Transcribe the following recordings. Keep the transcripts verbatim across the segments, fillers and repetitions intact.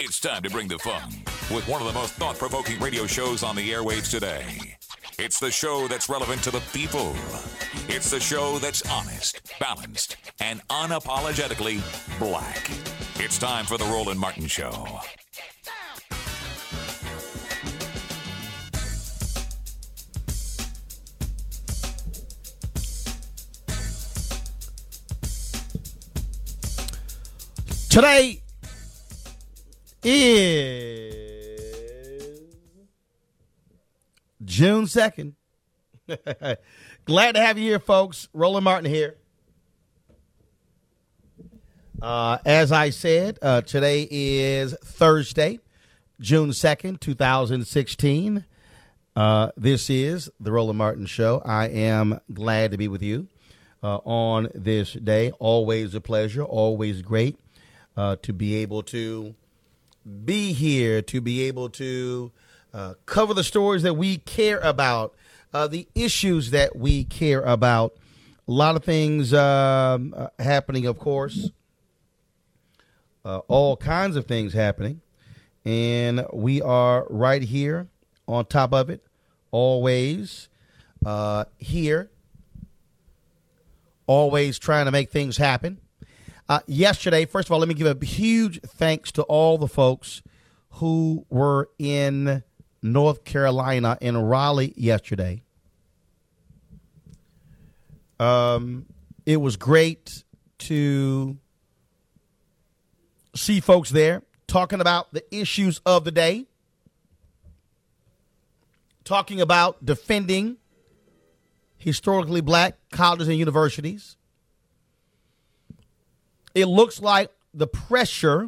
It's time to bring the fun with one of the most thought-provoking radio shows on the airwaves today. It's the show that's relevant to the people. It's the show that's honest, balanced, and unapologetically black. It's time for the Roland Martin Show. Today is June second. Glad to have you here, folks. Roland Martin here. Uh, as I said, uh, today is Thursday, June second, twenty sixteen. Uh, this is the Roland Martin Show. I am glad to be with you uh, on this day. Always a pleasure, always great uh, to be able to be here, to be able to uh, cover the stories that we care about, uh, the issues that we care about. A lot of things um, uh, happening, of course, uh, all kinds of things happening. And we are right here on top of it, always uh, here, always trying to make things happen. Uh, yesterday, first of all, let me give a huge thanks to all the folks who were in North Carolina, in Raleigh yesterday. Um, it was great to see folks there talking about the issues of the day, talking about defending historically black colleges and universities. It looks like the pressure,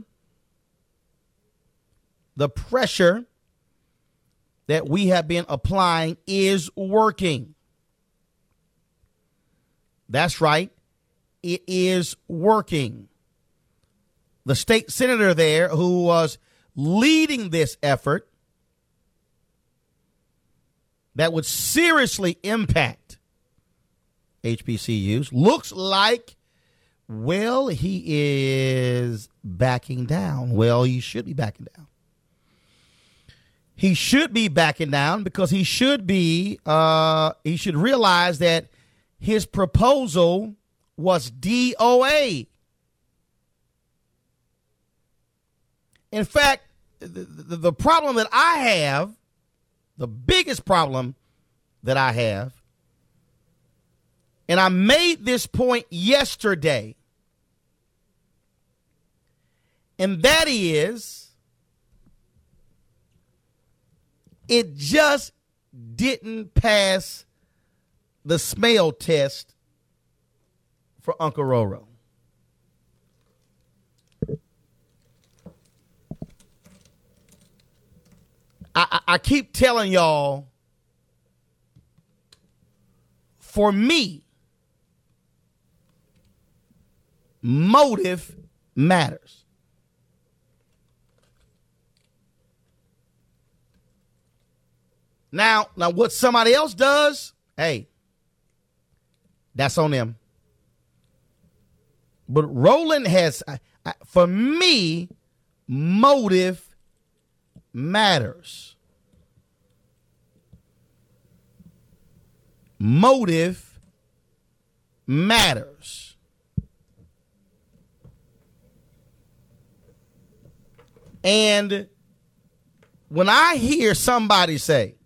the pressure that we have been applying is working. That's right. It is working. The state senator there who was leading this effort that would seriously impact H B C Us looks like, well, he is backing down. Well, he should be backing down. He should be backing down because he should be, uh, he should realize that his proposal was D O A. In fact, the, the, the problem that I have, the biggest problem that I have, and I made this point yesterday, and that is, it just didn't pass the smell test for Uncle Roro. I, I, I keep telling y'all, for me, motive matters. Now, now what somebody else does, hey, that's on them. But Roland has, I, I, for me, motive matters. Motive matters. And when I hear somebody say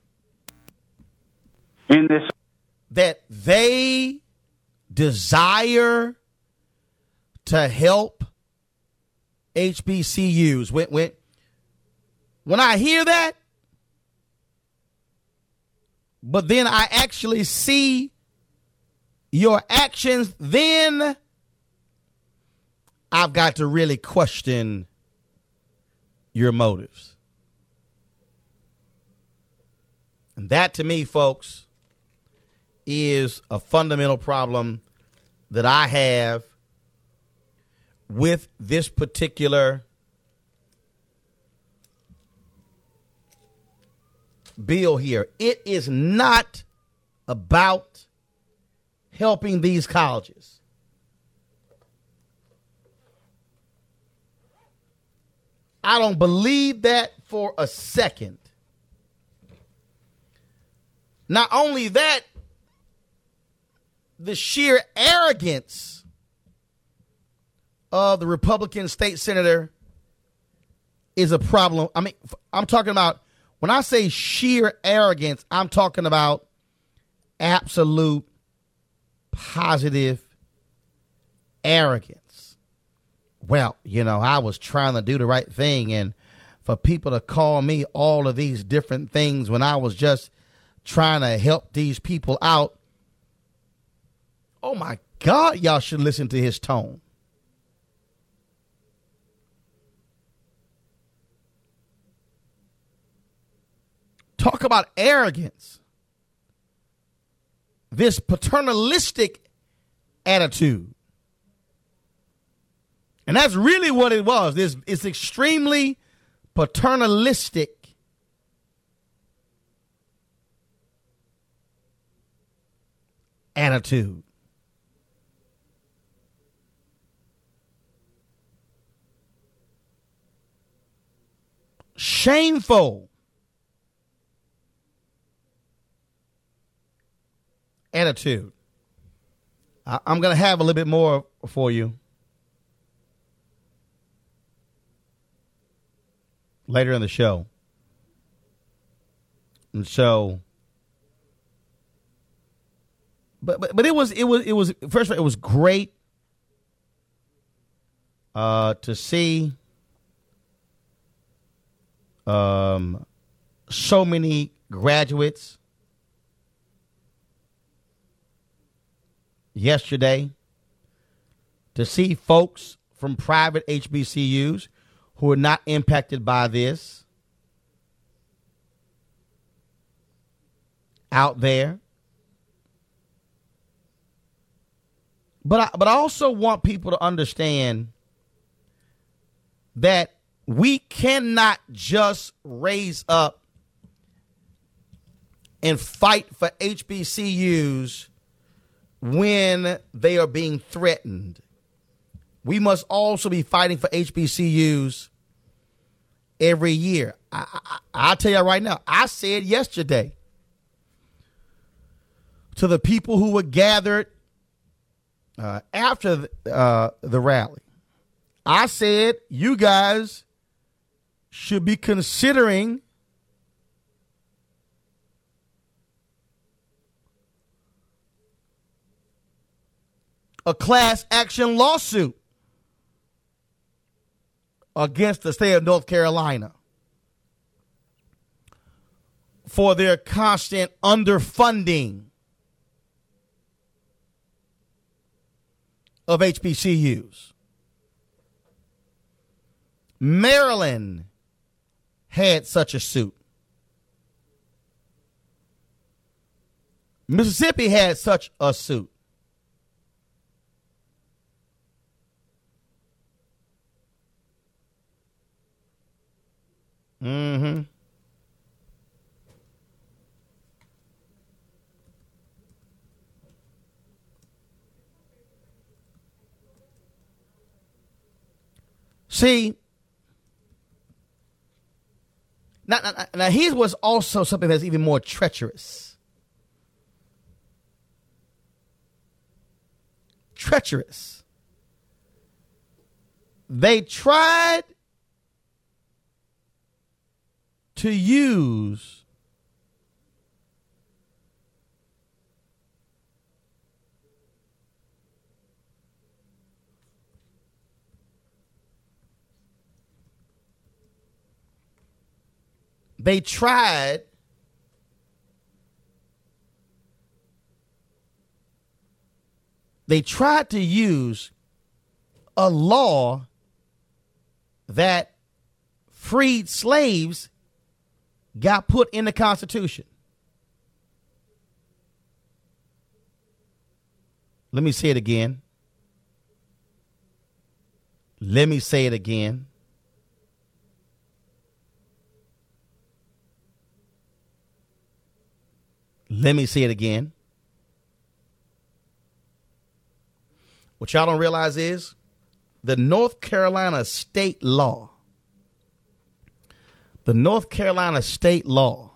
in this that they desire to help H B C Us, when, when, when I hear that, but then I actually see your actions, then I've got to really question your motives. And that, to me, folks, is a fundamental problem that I have with this particular bill here. It is not about helping these colleges. I don't believe that for a second. Not only that, the sheer arrogance of the Republican state senator is a problem. I mean, I'm talking about, when I say sheer arrogance, I'm talking about absolute positive arrogance. Well, you know, I was trying to do the right thing, and for people to call me all of these different things when I was just trying to help these people out. Oh my God, y'all should listen to his tone. Talk about arrogance. This paternalistic attitude. And that's really what it was. This it's extremely paternalistic attitude. Shameful attitude. I, I'm going to have a little bit more for you later in the show. And so, but, but, but it was, it was, it was, first of all, it was great uh, to see um, so many graduates yesterday, to see folks from private H B C Us who are not impacted by this out there. But I, but I also want people to understand that we cannot just raise up and fight for H B C Us when they are being threatened. We must also be fighting for H B C Us every year. I, I, I'll tell you right now, I said yesterday to the people who were gathered uh, after the, uh, the rally, I said, you guys should be considering a class action lawsuit against the state of North Carolina for their constant underfunding of H B C Us. Maryland had such a suit. Mississippi had such a suit. Mm-hmm. See, now, now, now here's what's also something that's even more treacherous. Treacherous. They tried to use they tried they tried to use a law that freed slaves got put in the Constitution. Let me say it again. Let me say it again. Let me say it again. What y'all don't realize is the North Carolina state law the North Carolina state law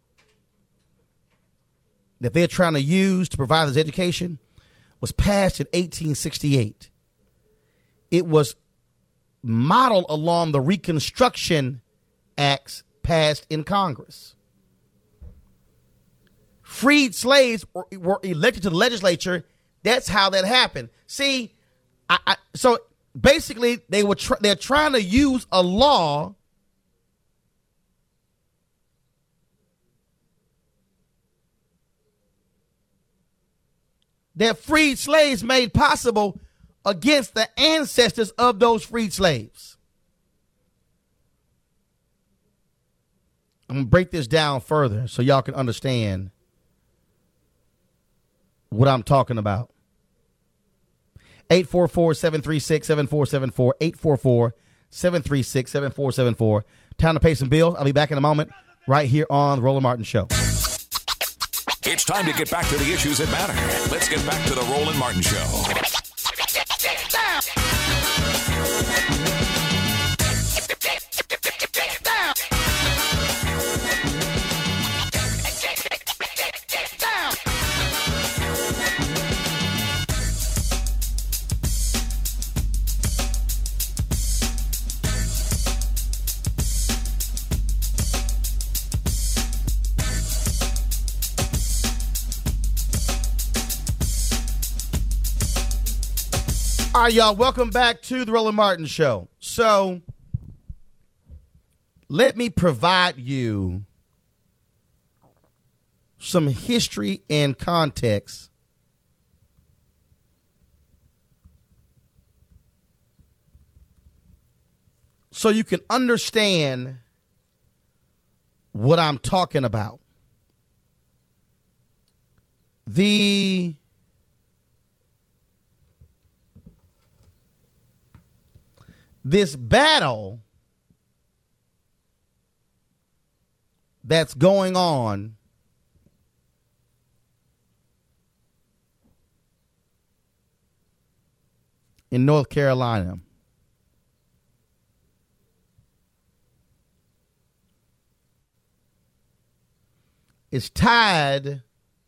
that they're trying to use to provide this education was passed in eighteen sixty-eight. It was modeled along the Reconstruction Acts passed in Congress. Freed slaves were, were elected to the legislature. That's how that happened. See, I, I, so basically they were tr- they're trying to use a law that freed slaves made possible against the ancestors of those freed slaves. I'm going to break this down further so y'all can understand what I'm talking about. eight four four, seven three six, seven four seven four, eight four four, seven three six, seven four seven four. Time to pay some bills. I'll be back in a moment right here on The Roland Martin Show. It's time to get back to the issues that matter. Let's get back to The Roland Martin Show. All right, y'all, welcome back to the Roland Martin Show. So let me provide you some history and context so you can understand what I'm talking about. The This battle that's going on in North Carolina is tied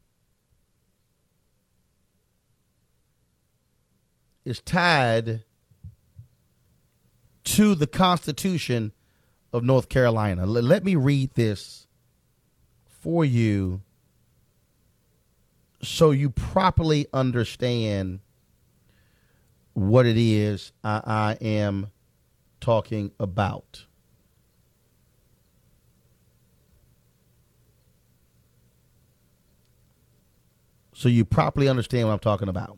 is tied to the Constitution of North Carolina. L- let me read this for you so you properly understand what it is I, I am talking about. So you properly understand what I'm talking about.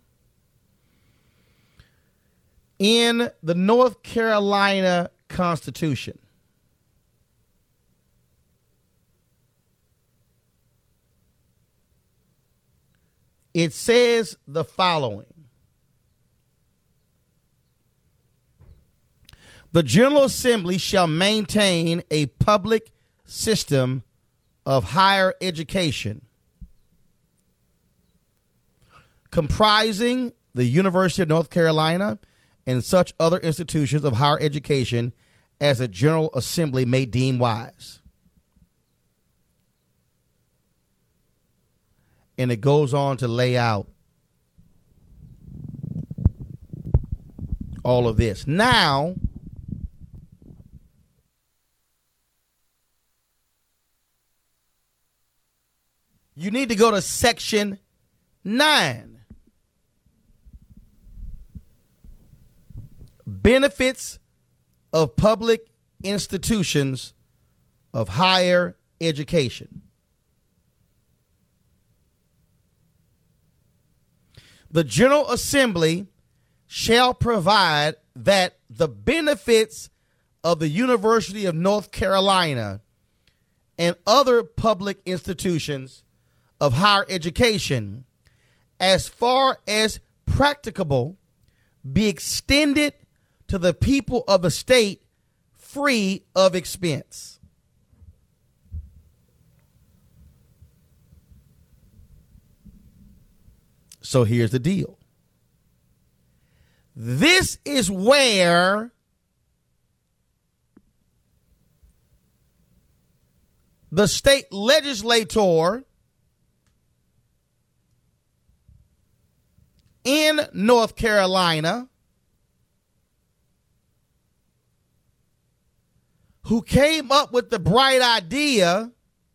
In the North Carolina Constitution, it says the following. The General Assembly shall maintain a public system of higher education comprising the University of North Carolina and such other institutions of higher education as the General Assembly may deem wise. And it goes on to lay out all of this. Now, you need to go to section nine. Benefits of public institutions of higher education. The General Assembly shall provide that the benefits of the University of North Carolina and other public institutions of higher education, as far as practicable, be extended to the people of the state free of expense. So here's the deal. This is where the state legislator in North Carolina who came up with the bright idea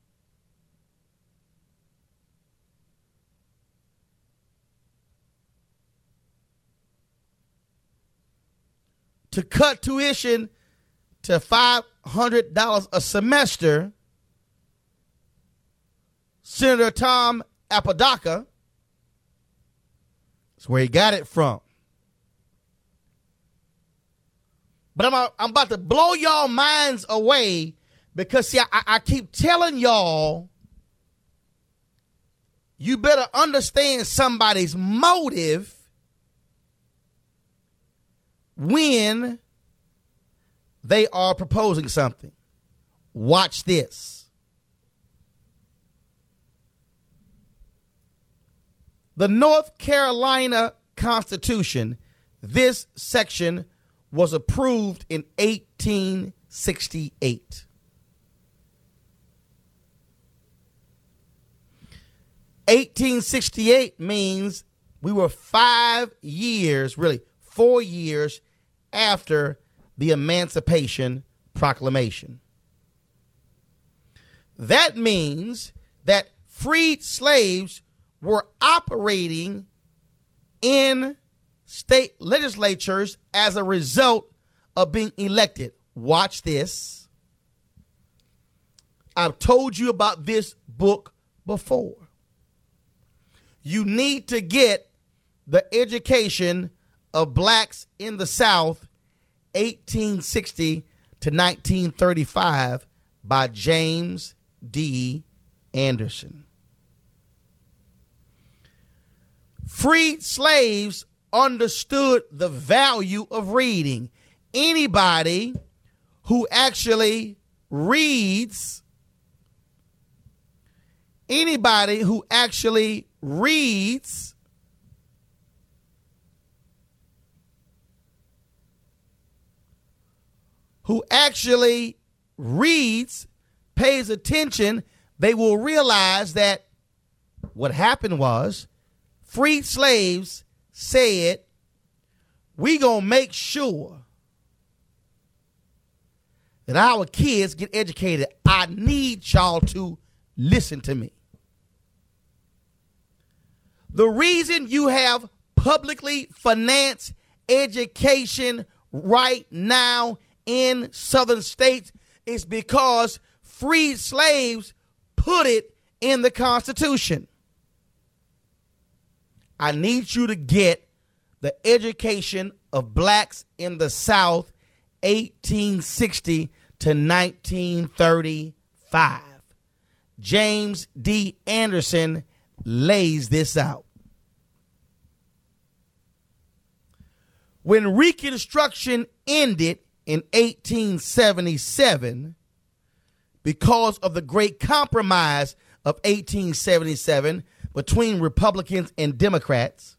to cut tuition to five hundred dollars a semester, Senator Tom Apodaca. That's where he got it from. But I'm, I'm about to blow y'all minds away because, see, I, I keep telling y'all, you better understand somebody's motive when they are proposing something. Watch this. The North Carolina Constitution, this section was approved in eighteen sixty-eight. eighteen sixty-eight means we were five years, really four years after the Emancipation Proclamation. That means that freed slaves were operating in state legislatures as a result of being elected. Watch this. I've told you about this book before. You need to get The Education of Blacks in the South, eighteen sixty to nineteen thirty-five, by James D. Anderson. Freed slaves understood the value of reading. Anybody who actually reads, anybody who actually reads who actually reads, pays attention, they will realize that what happened was freed slaves said, we gonna make sure that our kids get educated. I need y'all to listen to me. The reason you have publicly financed education right now in southern states is because freed slaves put it in the Constitution. I need you to get The Education of Blacks in the South, eighteen sixty to nineteen thirty-five. James D. Anderson lays this out. When Reconstruction ended in eighteen seventy-seven, because of the Great Compromise of eighteen seventy-seven between Republicans and Democrats,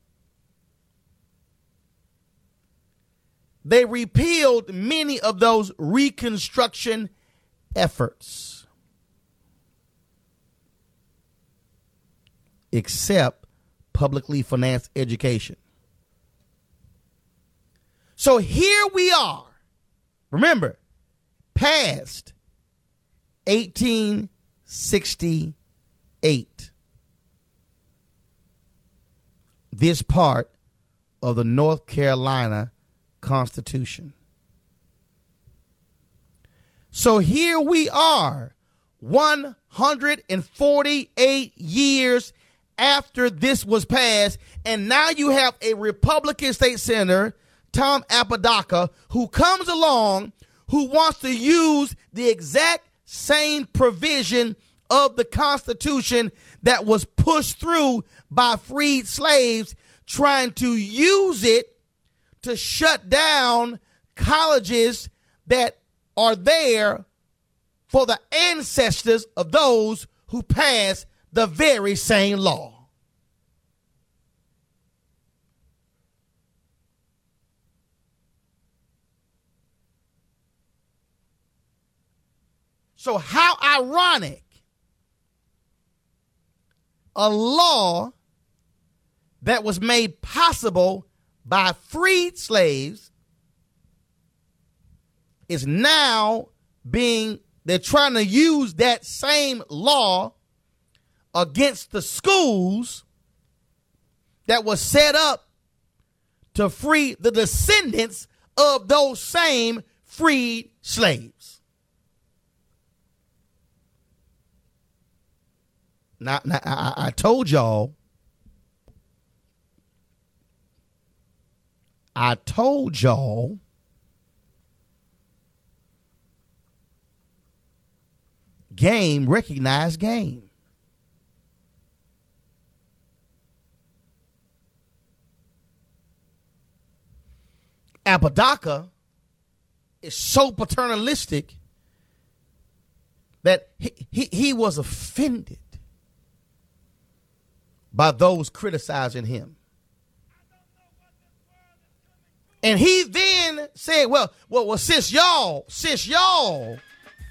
they repealed many of those Reconstruction efforts, except publicly financed education. So here we are. Remember, past eighteen sixty-eight. This part of the North Carolina Constitution. So here we are, one hundred forty-eight years after this was passed, and now you have a Republican state senator, Tom Apodaca, who comes along, who wants to use the exact same provision of the Constitution that was pushed through by freed slaves, trying to use it to shut down colleges that are there for the ancestors of those who passed the very same law. So how ironic, a law that was made possible by freed slaves is now being, they're trying to use that same law against the schools that was set up to free the descendants of those same freed slaves. Now, now I, I told y'all, I told y'all game recognized game. Apodaca is so paternalistic that he, he, he was offended by those criticizing him. And he then said, well, well, well, since y'all, since y'all,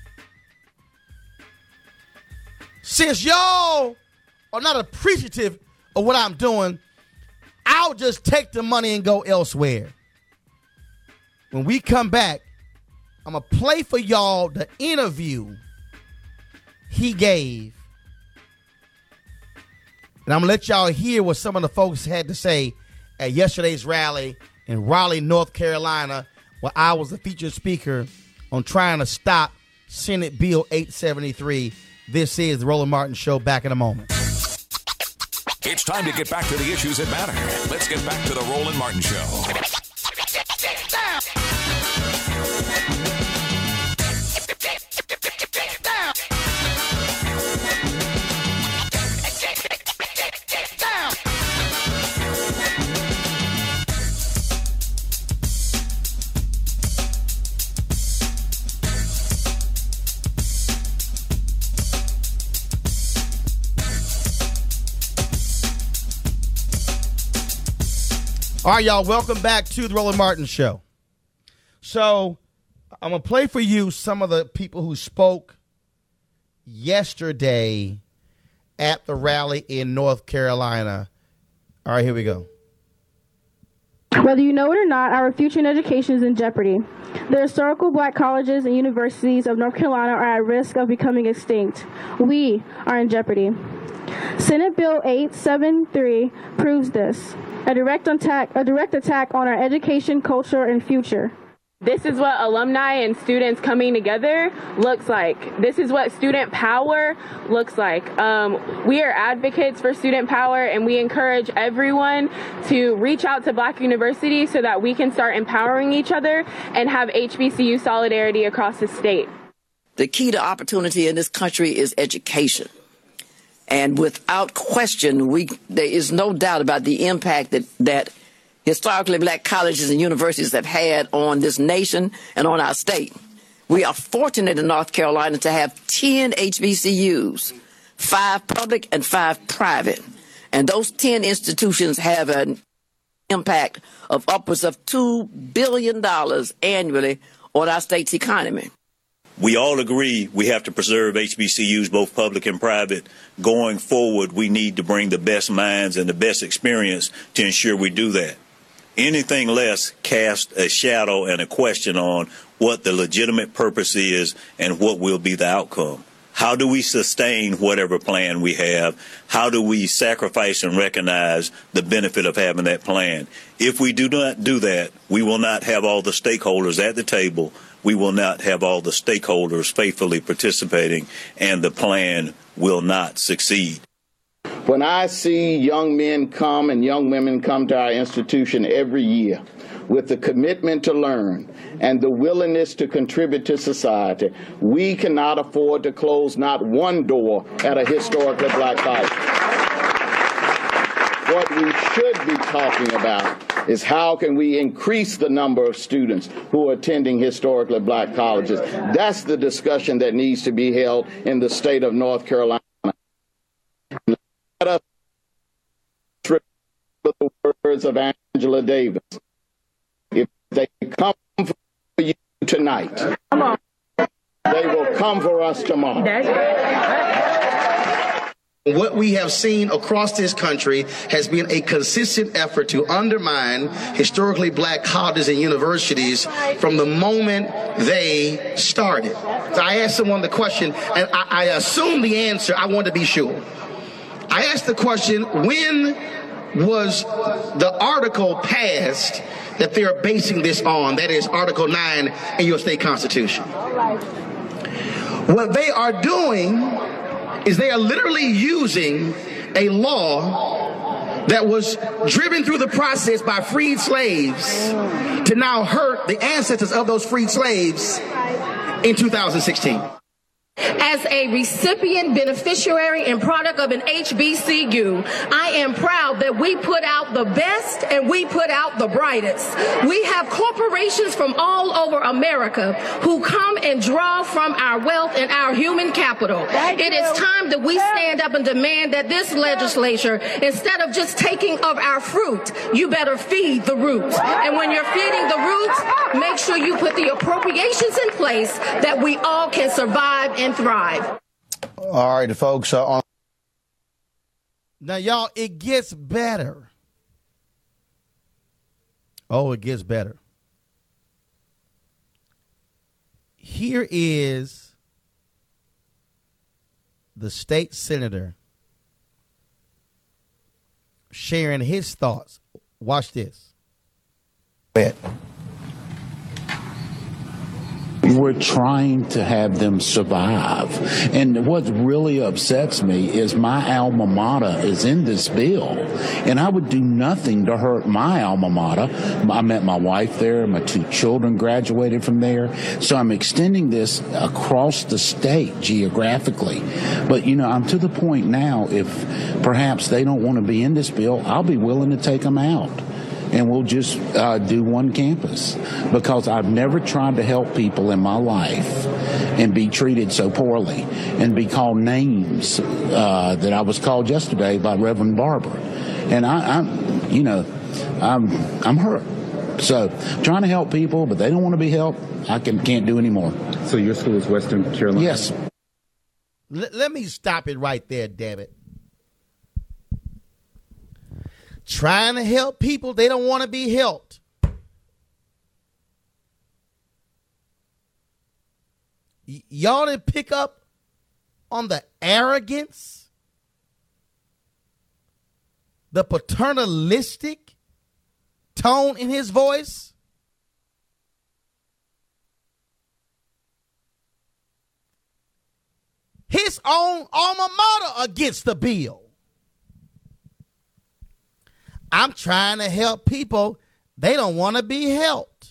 since y'all are not appreciative of what I'm doing, I'll just take the money and go elsewhere. When we come back, I'm going to play for y'all the interview he gave. And I'm going to let y'all hear what some of the folks had to say at yesterday's rally in Raleigh, North Carolina, where I was the featured speaker on trying to stop Senate Bill eight seventy-three. This is the Roland Martin Show. Back in a moment. It's time to get back to the issues that matter. Let's get back to the Roland Martin Show. All right, y'all, welcome back to the Roland Martin Show. So I'm going to play for you some of the people who spoke yesterday at the rally in North Carolina. All right, here we go. Whether you know it or not, our future in education is in jeopardy. The historical black colleges and universities of North Carolina are at risk of becoming extinct. We are in jeopardy. Senate Bill eight seventy-three proves this. A direct attack, a direct attack on our education, culture, and future. This is what alumni and students coming together looks like. This is what student power looks like. Um, we are advocates for student power, and we encourage everyone to reach out to Black universities so that we can start empowering each other and have H B C U solidarity across the state. The key to opportunity in this country is education. And without question, we there is no doubt about the impact that, that historically black colleges and universities have had on this nation and on our state. We are fortunate in North Carolina to have ten H B C Us, five public and five private. And those ten institutions have an impact of upwards of two billion dollars annually on our state's economy. We all agree we have to preserve H B C Us, both public and private. Going forward, we need to bring the best minds and the best experience to ensure we do that. Anything less casts a shadow and a question on what the legitimate purpose is and what will be the outcome. How do we sustain whatever plan we have? How do we sacrifice and recognize the benefit of having that plan? If we do not do that, we will not have all the stakeholders at the table. We will not have all the stakeholders faithfully participating, and the plan will not succeed. When I see young men come and young women come to our institution every year with the commitment to learn and the willingness to contribute to society, we cannot afford to close not one door at a historically black college. What we should be talking about is how can we increase the number of students who are attending historically black colleges. That's the discussion that needs to be held in the state of North Carolina. Let us trip with the words of Angela Davis. If they come for you tonight, they will come for us tomorrow. What we have seen across this country has been a consistent effort to undermine historically black colleges and universities from the moment they started. So I asked someone the question, and I, I assumed the answer. I wanted to be sure. I asked the question, when was the article passed that they are basing this on? That is Article nine in your state constitution. What they are doing is they are literally using a law that was driven through the process by freed slaves to now hurt the ancestors of those freed slaves in two thousand sixteen. As a recipient, beneficiary, and product of an H B C U, I am proud that we put out the best and we put out the brightest. We have corporations from all over America who come and draw from our wealth and our human capital. It is time that we stand up and demand that this legislature, instead of just taking of our fruit, you better feed the roots. And when you're feeding the roots, make sure you put the appropriations in place that we all can survive and thrive. All right, folks. Uh, on- now, y'all, it gets better. Oh, it gets better. Here is the state senator sharing his thoughts. Watch this. Bet. We're trying to have them survive. And what really upsets me is my alma mater is in this bill. And I would do nothing to hurt my alma mater. I met my wife there. My two children graduated from there. So I'm extending this across the state geographically. But, you know, I'm to the point now, if perhaps they don't want to be in this bill, I'll be willing to take them out. And we'll just uh, do one campus, because I've never tried to help people in my life and be treated so poorly and be called names uh, that I was called yesterday by Reverend Barber. And I, I'm, you know, I'm, I'm hurt. So trying to help people, but they don't want to be helped. I can, can't do anymore. So your school is Western Carolina? Yes. L- let me stop it right there, damn it. Trying to help people, they don't want to be helped. Y- y'all didn't pick up on the arrogance, the paternalistic tone in his voice. His own alma mater against the bill. I'm trying to help people. They don't want to be helped.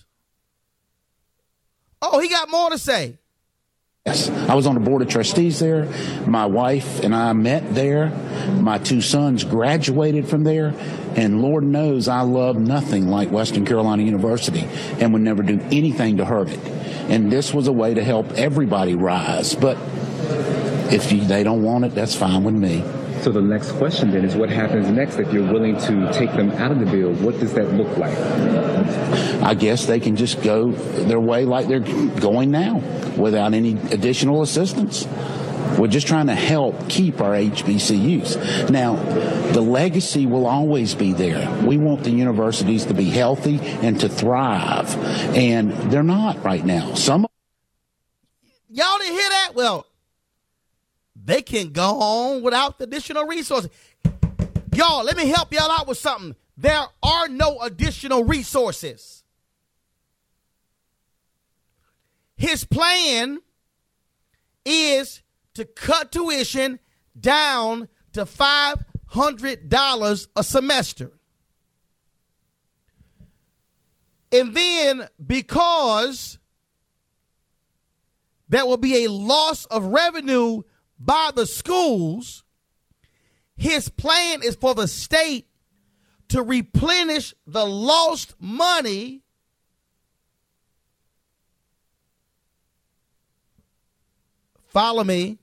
Oh, he got more to say. Yes, I was on the board of trustees there. My wife and I met there. My two sons graduated from there. And Lord knows I love nothing like Western Carolina University and would never do anything to hurt it. And this was a way to help everybody rise. But if you, they don't want it, that's fine with me. So the next question then is, what happens next if you're willing to take them out of the bill? What does that look like? I guess they can just go their way like they're going now without any additional assistance. We're just trying to help keep our H B C Us. Now, the legacy will always be there. We want the universities to be healthy and to thrive, and they're not right now. Some Y'all didn't hear that? Well, they can go on without the additional resources. Y'all, let me help y'all out with something. There are no additional resources. His plan is to cut tuition down to five hundred dollars a semester. And then, because there will be a loss of revenue by the schools, his plan is for the state to replenish the lost money follow me.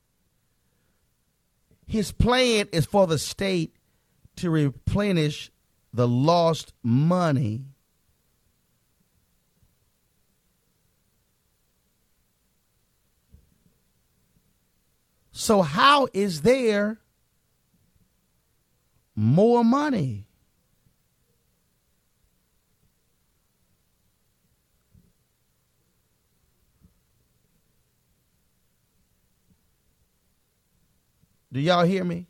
His plan is for the state to replenish the lost money So how is there more money? Do y'all hear me?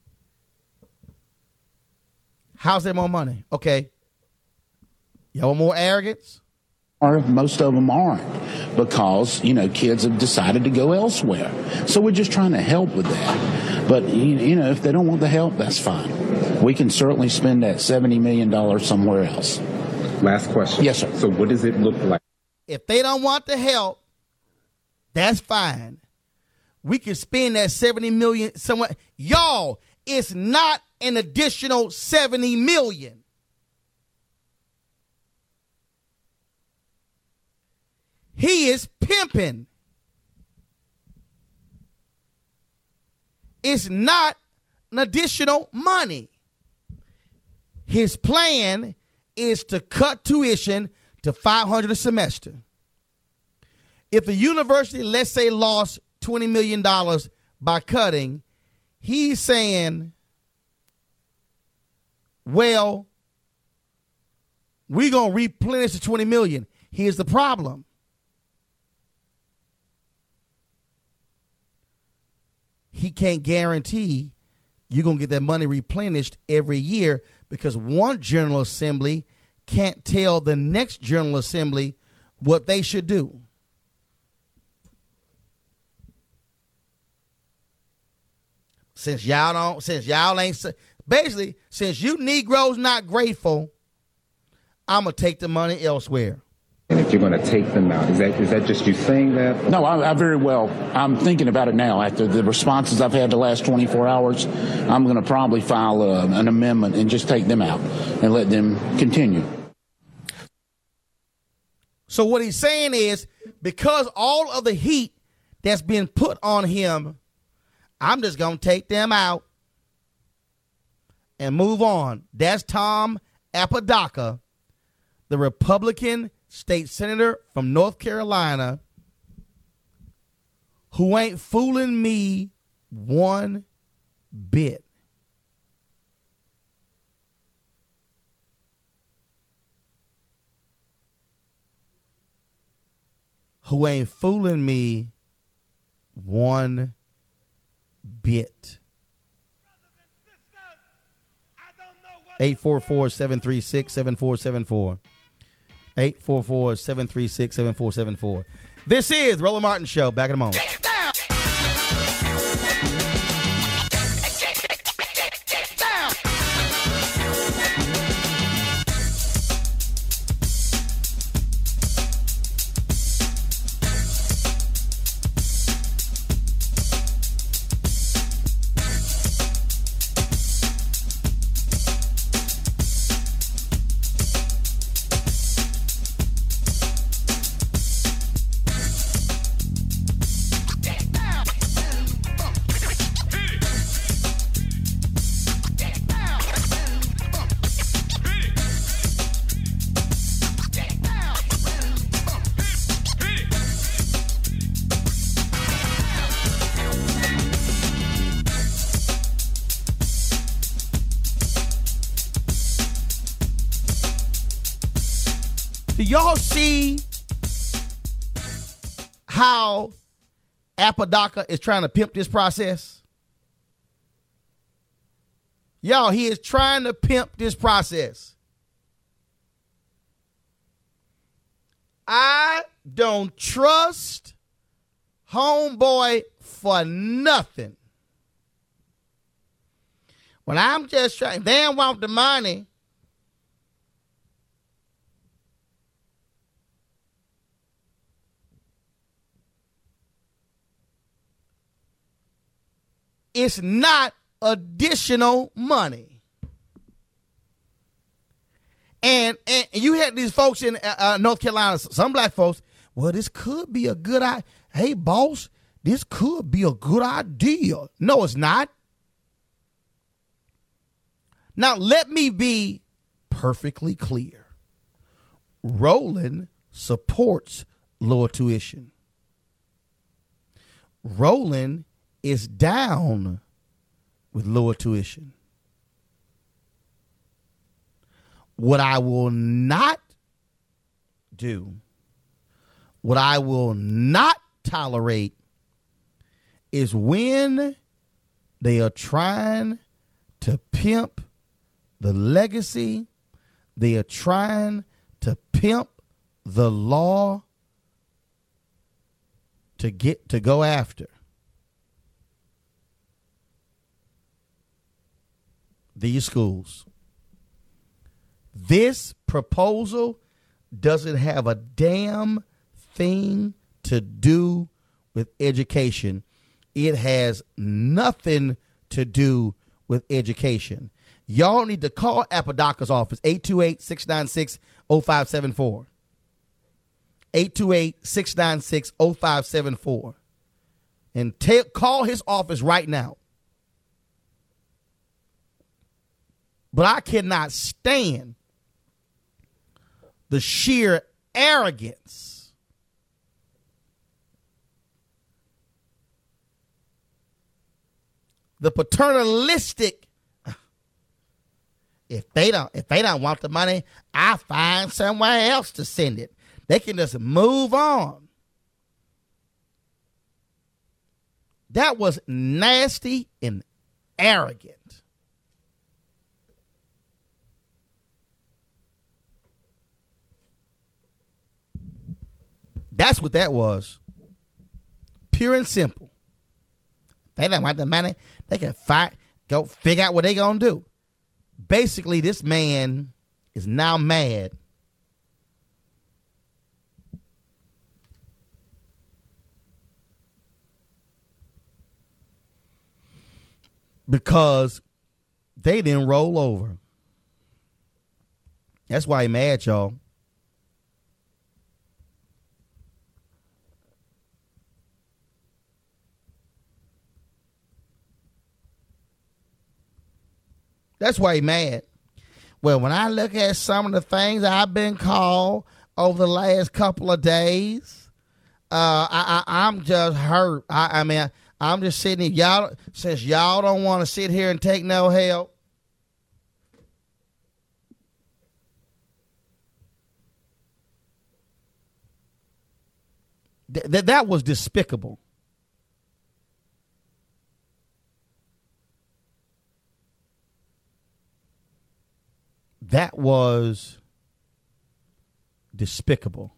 How's there more money? Okay. Y'all want more arrogance? Or most of them aren't, because, you know, kids have decided to go elsewhere. So we're just trying to help with that. But, you know, if they don't want the help, that's fine. We can certainly spend that seventy million dollars somewhere else. Last question. Yes, sir. So what does it look like? If they don't want the help, that's fine. We can spend that seventy million dollars somewhere. Y'all, it's not an additional seventy million dollars. He is pimping. It's not an additional money. His plan is to cut tuition to five hundred dollars a semester. If the university, let's say, lost twenty million dollars by cutting, he's saying, well, we're going to replenish the twenty million dollars. Here's the problem. He can't guarantee you're going to get that money replenished every year, because one General Assembly can't tell the next General Assembly what they should do. Since y'all don't, since y'all ain't, basically, since you Negroes not grateful, I'm going to take the money elsewhere. And if you're going to take them out, is that is that just you saying that? No, I, I very well, I'm thinking about it now. After the responses I've had the last twenty-four hours, I'm going to probably file a, an amendment and just take them out and let them continue. So what he's saying is, because all of the heat that's been put on him, I'm just going to take them out and move on. That's Tom Apodaca, the Republican state senator from North Carolina, who ain't fooling me one bit. Who ain't fooling me one bit. eight four four, seven three six, seven four seven four. eight four four, seven three six, seven four seven four. This is the Roland Martin Show. Back in a moment. Do y'all see how Apodaca is trying to pimp this process? Y'all, he is trying to pimp this process. I don't trust homeboy for nothing. When I'm just trying, they don't want the money. It's not additional money. And, and you had these folks in uh, North Carolina, some black folks, well, this could be a good idea. Hey, boss, this could be a good idea. No, it's not. Now, let me be perfectly clear. Roland supports lower tuition. Roland is down with lower tuition. What I will not do, what I will not tolerate is when they are trying to pimp the legacy, they are trying to pimp the law to get to go after these schools. This proposal doesn't have a damn thing to do with education. It has nothing to do with education. Y'all need to call Apodaca's office, eight two eight, six nine six, zero five seven four. eight two eight, six nine six, zero five seven four. And ta- call his office right now. But I cannot stand the sheer arrogance the paternalistic, if they don't if they don't want the money, I find somewhere else to send it. They can just move on. That was nasty and arrogant. That's what that was. Pure and simple. They don't want the money. They can fight, go figure out what they're going to do. Basically, this man is now mad because they didn't roll over. That's why he mad, y'all. That's why he mad. Well, when I look at some of the things I've been called over the last couple of days, uh, I, I, I'm just hurt. I, I mean, I'm just sitting here. Y'all, since y'all don't want to sit here and take no help, th- th- that was despicable. That was despicable.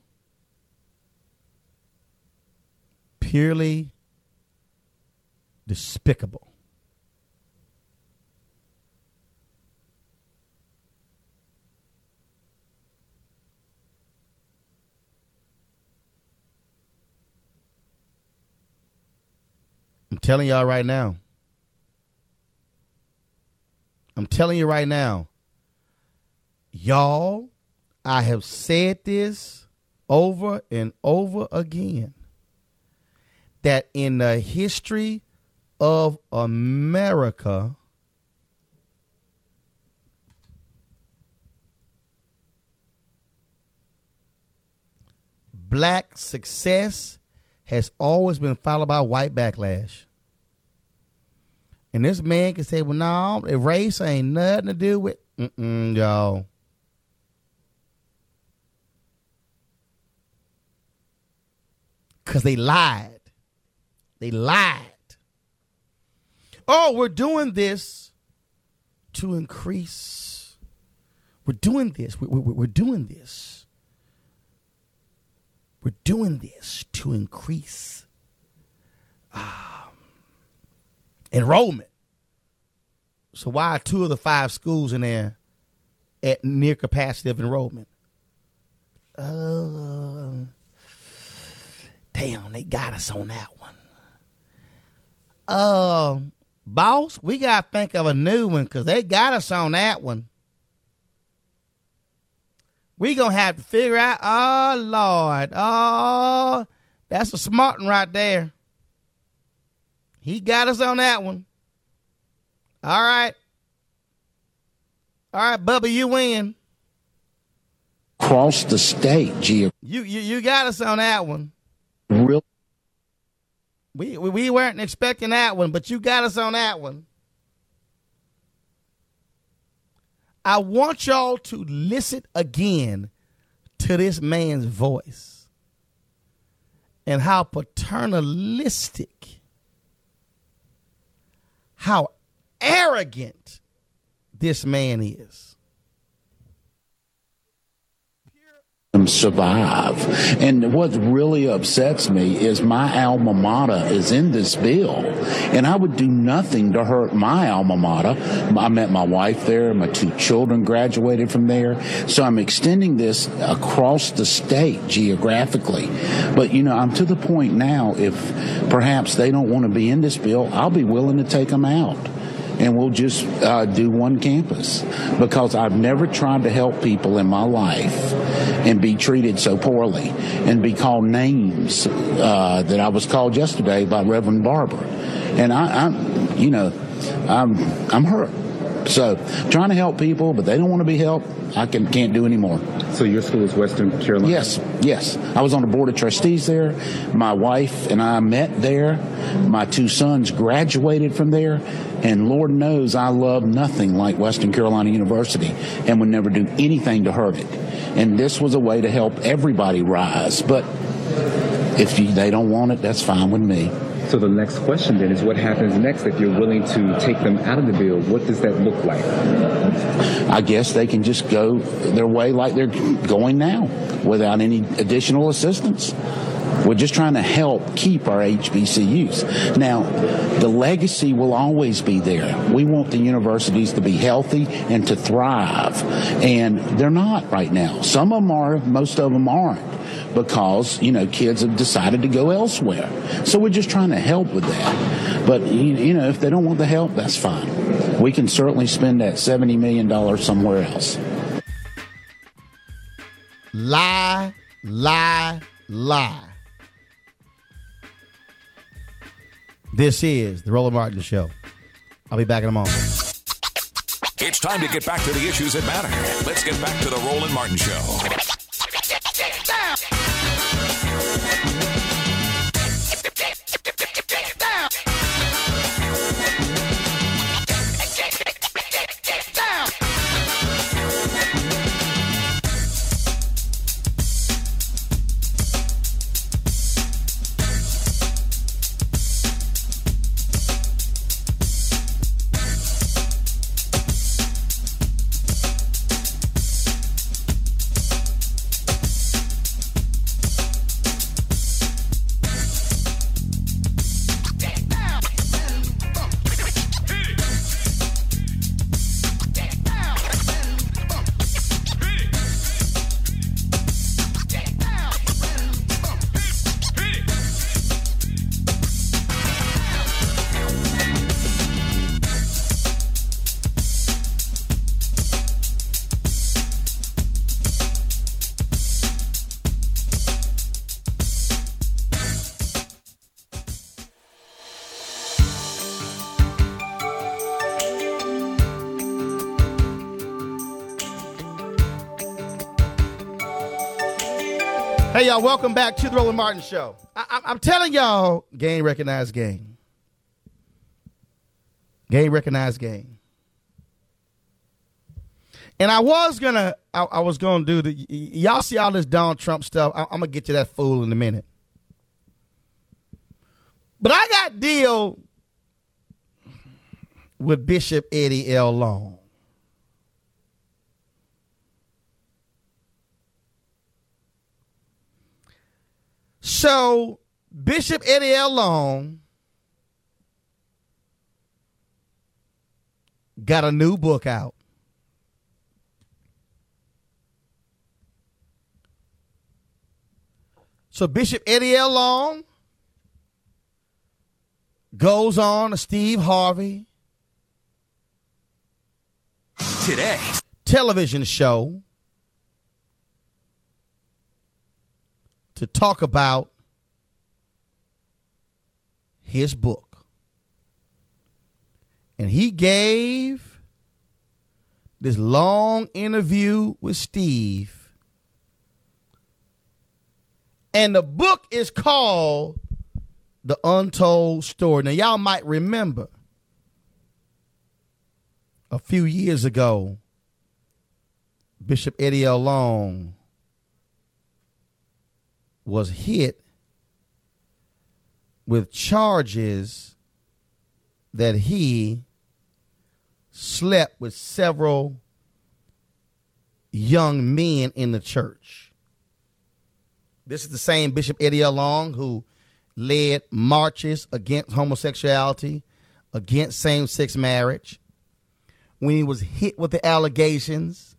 Purely despicable. I'm telling y'all right now. I'm telling you right now. Y'all, I have said this over and over again, that in the history of America, black success has always been followed by white backlash. And this man can say, well, no, race ain't nothing to do with, mm-mm, y'all. Because they lied. They lied. Oh, we're doing this to increase. We're doing this. We're, we're, we're doing this. We're doing this to increase um, enrollment. So why are two of the five schools in there at near capacity of enrollment? Uh, damn, they got us on that one. Uh, boss, we got to think of a new one because they got us on that one. We going to have to figure out, oh, Lord, oh, that's a smart one right there. He got us on that one. All right. All right, Bubba, you win. Across the state, Gio. You, you, you got us on that one. Real. We, we we weren't expecting that one, but you got us on that one. I want y'all to listen again to this man's voice and how paternalistic, how arrogant this man is. Survive. And what really upsets me is my alma mater is in this bill, and I would do nothing to hurt my alma mater. I met my wife there. My two children graduated from there. So I'm extending this across the state geographically. But, you know, I'm to the point now, if perhaps they don't want to be in this bill, I'll be willing to take them out. And we'll just uh, do one campus, because I've never tried to help people in my life and be treated so poorly and be called names uh, that I was called yesterday by Reverend Barber. And I, I'm, you know, I'm, I'm hurt. So trying to help people, but they don't want to be helped. I can, can't do anymore. So your school is Western Carolina? Yes, yes. I was on the board of trustees there. My wife and I met there. My two sons graduated from there. And Lord knows I love nothing like Western Carolina University and would never do anything to hurt it. And this was a way to help everybody rise. But if you, they don't want it, that's fine with me. So the next question then is, what happens next if you're willing to take them out of the bill? What does that look like? I guess they can just go their way like they're going now without any additional assistance. We're just trying to help keep our H B C Us. Now, the legacy will always be there. We want the universities to be healthy and to thrive. And they're not right now. Some of them are, most of them aren't, because, you know, kids have decided to go elsewhere. So we're just trying to help with that. But, you know, if they don't want the help, that's fine. We can certainly spend that seventy million dollars somewhere else. Lie, lie, lie. This is the Roland Martin Show. I'll be back in a moment. It's time to get back to the issues that matter. Let's get back to the Roland Martin Show. Hey, y'all, welcome back to the Roland Martin Show. I, I, I'm telling y'all, game recognized game. Game recognized game. And I was gonna, I, I was gonna do the, y- y'all see all this Donald Trump stuff. I, I'm gonna get to that fool in a minute. But I got deal with Bishop Eddie L. Long. So, Bishop Eddie L. Long got a new book out. So, Bishop Eddie L. Long goes on a Steve Harvey Today television show to talk about his book. And he gave this long interview with Steve. And the book is called the untold story. Now, y'all might remember a few years ago, Bishop Eddie L. Long was hit with charges that he slept with several young men in the church. This is the same Bishop Eddie L. Long who led marches against homosexuality, against same-sex marriage. When he was hit with the allegations,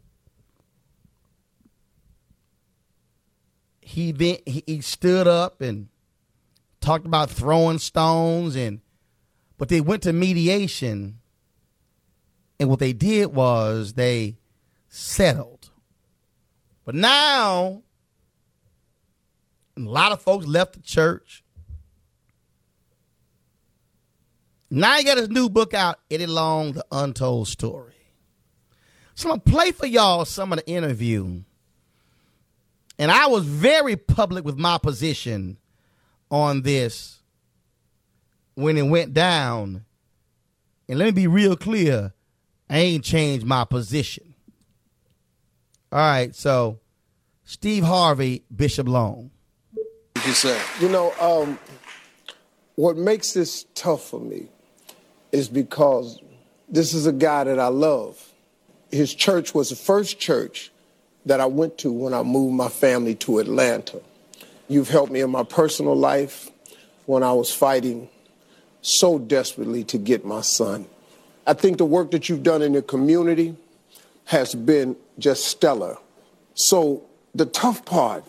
he then he, he stood up and talked about throwing stones, and but they went to mediation, and what they did was they settled. But now, a lot of folks left the church. Now he got his new book out, Eddie Long, The Untold Story. So I'm going to play for y'all some of the interview. And I was very public with my position on this when it went down. And let me be real clear, I ain't changed my position. All right, so Steve Harvey, Bishop Long. Thank you, sir. You know, um, what makes this tough for me is because this is a guy that I love. His church was the first church that I went to when I moved my family to Atlanta. You've helped me in my personal life when I was fighting so desperately to get my son. I think the work that you've done in the community has been just stellar. So the tough part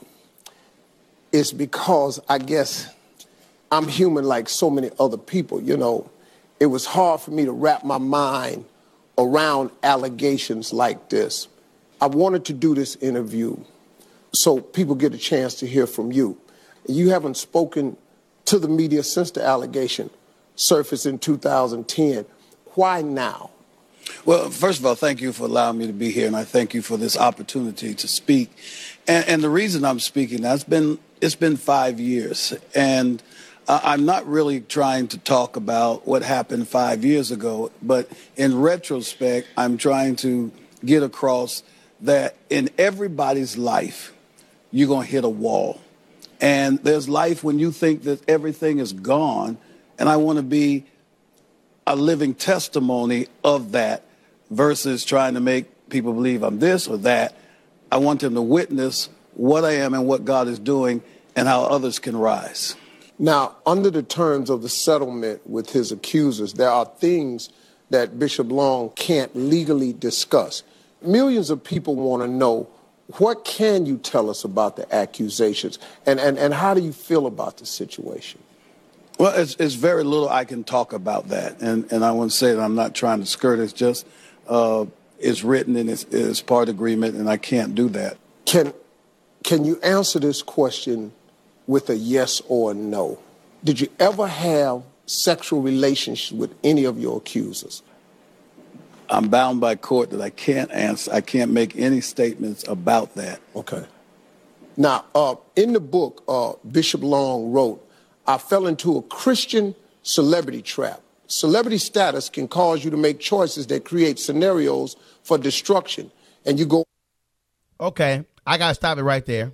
is because I guess I'm human like so many other people, you know. It was hard for me to wrap my mind around allegations like this. I wanted to do this interview so people get a chance to hear from you. You haven't spoken to the media since the allegation surfaced in two thousand ten. Why now? Well, first of all, thank you for allowing me to be here, and I thank you for this opportunity to speak. And, and the reason I'm speaking now, it's been, it's been five years, and uh, I'm not really trying to talk about what happened five years ago, but in retrospect, I'm trying to get across that in everybody's life, you're going to hit a wall. And there's life when you think that everything is gone, and I want to be a living testimony of that versus trying to make people believe I'm this or that. I want them to witness what I am and what God is doing and how others can rise. Now, under the terms of the settlement with his accusers, there are things that Bishop Long can't legally discuss. Millions of people want to know, what can you tell us about the accusations, and, and, and how do you feel about the situation? Well, it's, it's very little I can talk about that, and, and I want to say that I'm not trying to skirt. It's just uh, it's written and it's, it's part agreement, and I can't do that. Can, can you answer this question with a yes or a no? Did you ever have sexual relations with any of your accusers? I'm bound by court that I can't answer. I can't make any statements about that. Okay. Now, uh, in the book, uh, Bishop Long wrote, I fell into a Christian celebrity trap. Celebrity status can cause you to make choices that create scenarios for destruction. And you go. Okay, I got to stop it right there.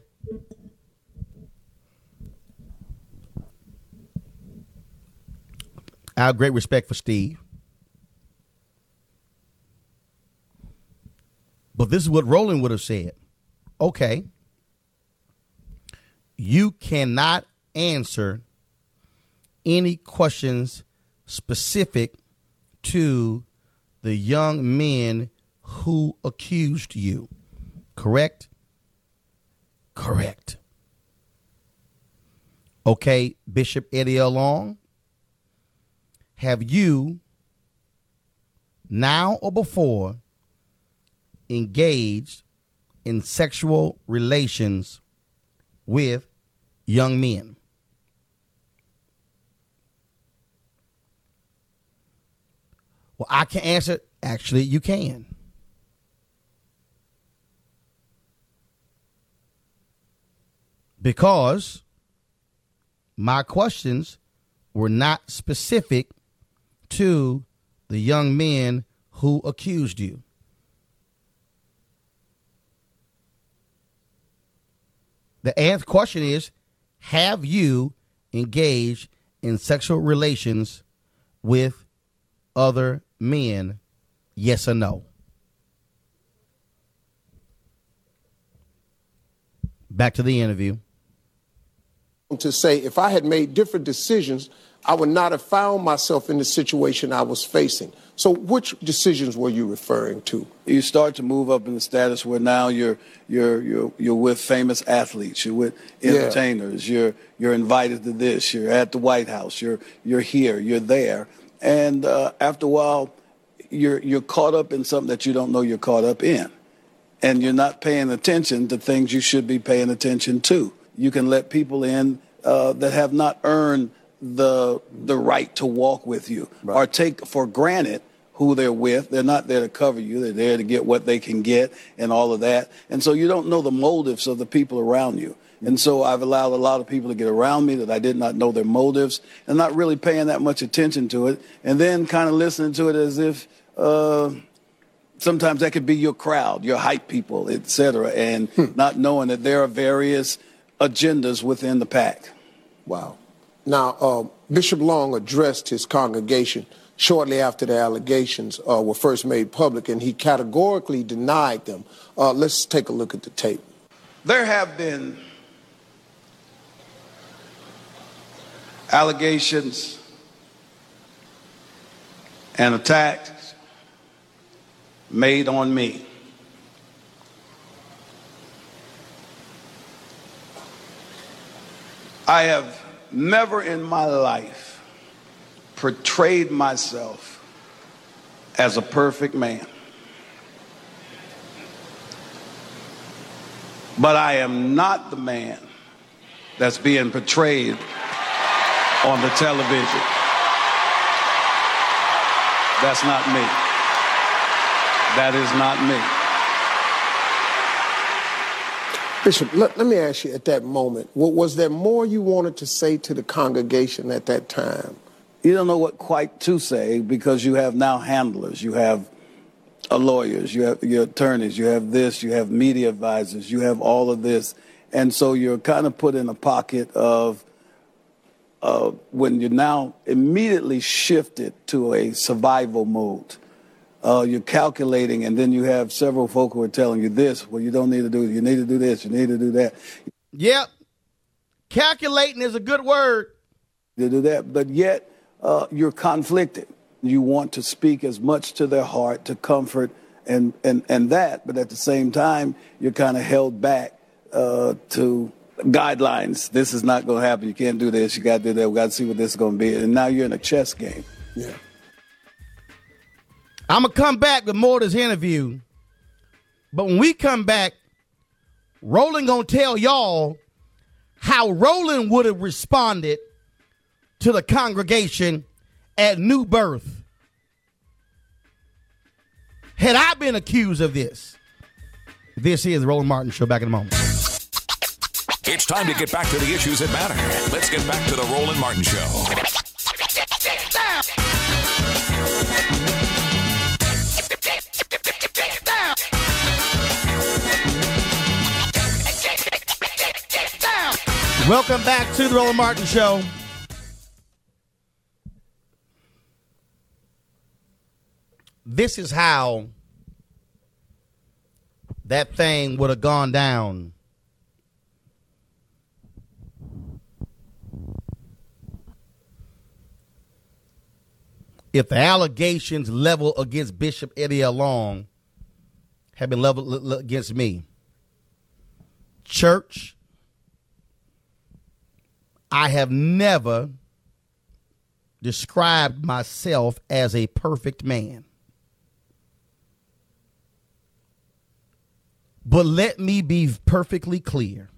I have great respect for Steve. But this is what Roland would have said. Okay, you cannot answer any questions specific to the young men who accused you. Correct? Correct. Okay, Bishop Eddie L. Long, have you now or before engaged in sexual relations with young men? Well, I can answer. Actually, you can. Because my questions were not specific to the young men who accused you. The question is, have you engaged in sexual relations with other men? Yes or no? Back to the interview. To say if I had made different decisions, I would not have found myself in the situation I was facing. So which decisions were you referring to? You start to move up in the status where now you're you're you're you're with famous athletes, you're with entertainers, yeah. you're you're invited to this, you're at the White House, you're you're here, you're there, and uh, after a while, you're you're caught up in something that you don't know you're caught up in, and you're not paying attention to things you should be paying attention to. You can let people in uh, that have not earned the the right to walk with you, right, or take for granted who they're with. They're not there to cover you. They're there to get what they can get and all of that. And so you don't know the motives of the people around you. And so I've allowed a lot of people to get around me that I did not know their motives and not really paying that much attention to it. And then kind of listening to it as if uh, sometimes that could be your crowd, your hype people, et cetera, and hmm. not knowing that there are various agendas within the pack. Wow. Now, uh, Bishop Long addressed his congregation shortly after the allegations uh, were first made public, and he categorically denied them. Uh, let's take a look at the tape. There have been allegations and attacks made on me. I have never in my life portrayed myself as a perfect man. But I am not the man that's being portrayed on the television. That's not me. That is not me. Bishop, let, let me ask you at that moment, was there more you wanted to say to the congregation at that time? You don't know what quite to say because you have now handlers, you have uh, lawyers, you have your attorneys, you have this, you have media advisors, you have all of this. And so you're kind of put in a pocket of uh, when you're now immediately shifted to a survival mode. Uh, you're calculating, and then you have several folk who are telling you this, well, you don't need to do it. You need to do this. You need to do that. Yep. Calculating is a good word. You do that, but yet uh, you're conflicted. You want to speak as much to their heart, to comfort and, and, and that, but at the same time, you're kind of held back uh, to guidelines. This is not going to happen. You can't do this. You got to do that. We got to see what this is going to be. And now you're in a chess game. Yeah. I'm going to come back with more of this interview. But when we come back, Roland going to tell y'all how Roland would have responded to the congregation at New Birth had I been accused of this. This is the Roland Martin Show. Back in a moment. It's time to get back to the issues that matter. Let's get back to the Roland Martin Show. Welcome back to the Roland Martin Show. This is how that thing would have gone down. If the allegations leveled against Bishop Eddie Long had been leveled against me. Church, I have never described myself as a perfect man. But let me be perfectly clear.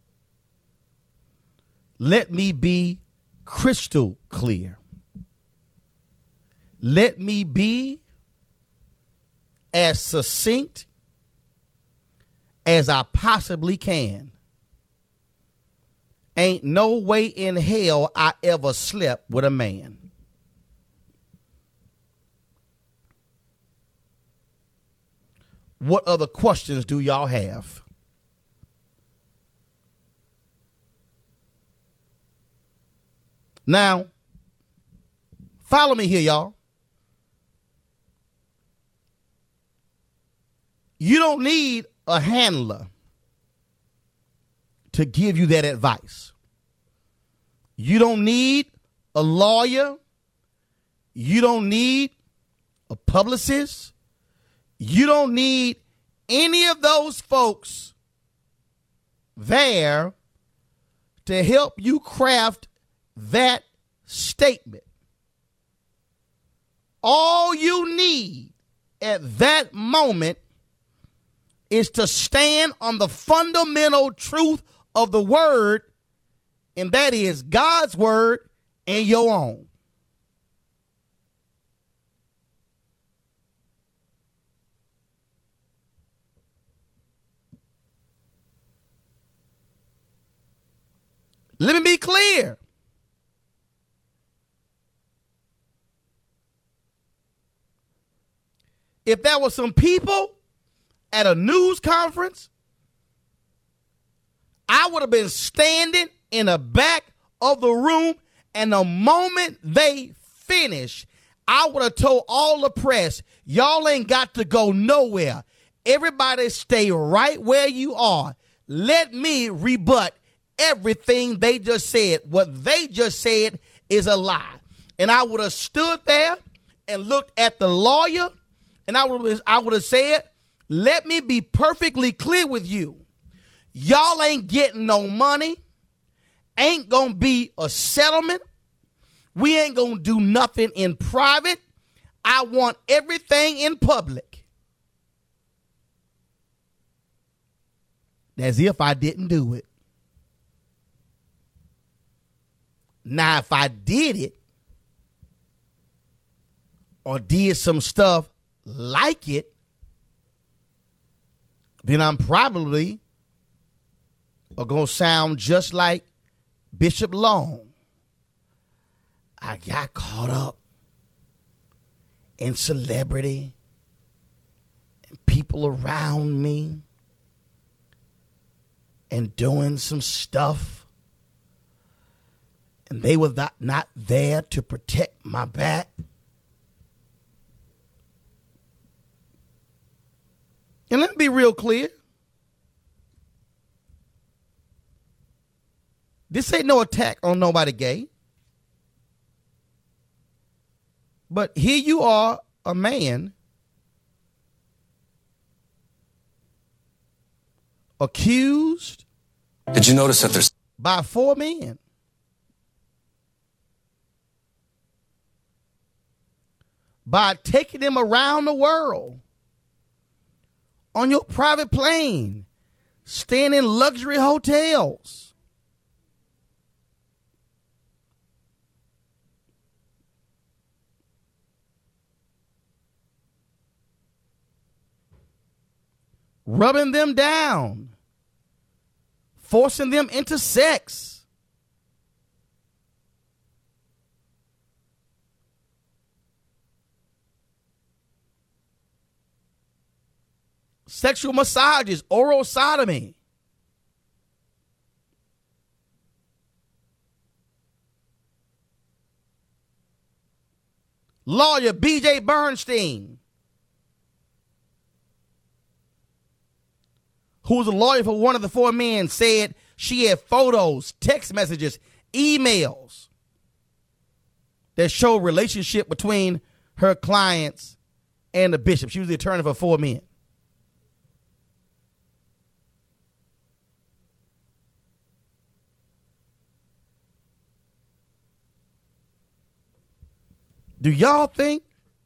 Let me be crystal clear. Let me be as succinct as I possibly can. Ain't no way in hell I ever slept with a man. What other questions do y'all have? Now, follow me here, y'all. You don't need a handler to give you that advice. You don't need a lawyer. You don't need a publicist. You don't need any of those folks there to help you craft that statement. All you need at that moment is to stand on the fundamental truth of the word, and that is God's word and your own. Let me be clear. If there were some people at a news conference, I would have been standing in the back of the room, and the moment they finish, I would have told all the press, y'all ain't got to go nowhere. Everybody stay right where you are. Let me rebut everything they just said. What they just said is a lie. And I would have stood there and looked at the lawyer, and I would I would have said, let me be perfectly clear with you. Y'all ain't getting no money. Ain't gonna be a settlement. We ain't gonna do nothing in private. I want everything in public. As if I didn't do it. Now, if I did it or did some stuff like it, then I'm probably going to sound just like Bishop Long. I got caught up in celebrity and people around me and doing some stuff, and they were not, not there to protect my back. And let me be real clear. This ain't no attack on nobody gay. But here you are, a man, accused. Did you notice that there's by four men? By taking them around the world on your private plane, staying in luxury hotels. Rubbing them down, forcing them into sex. Sexual massages, oral sodomy. Lawyer B J Bernstein, who was a lawyer for one of the four men, said she had photos, text messages, emails that show relationship between her clients and the bishop. She was the attorney for four men. Do y'all think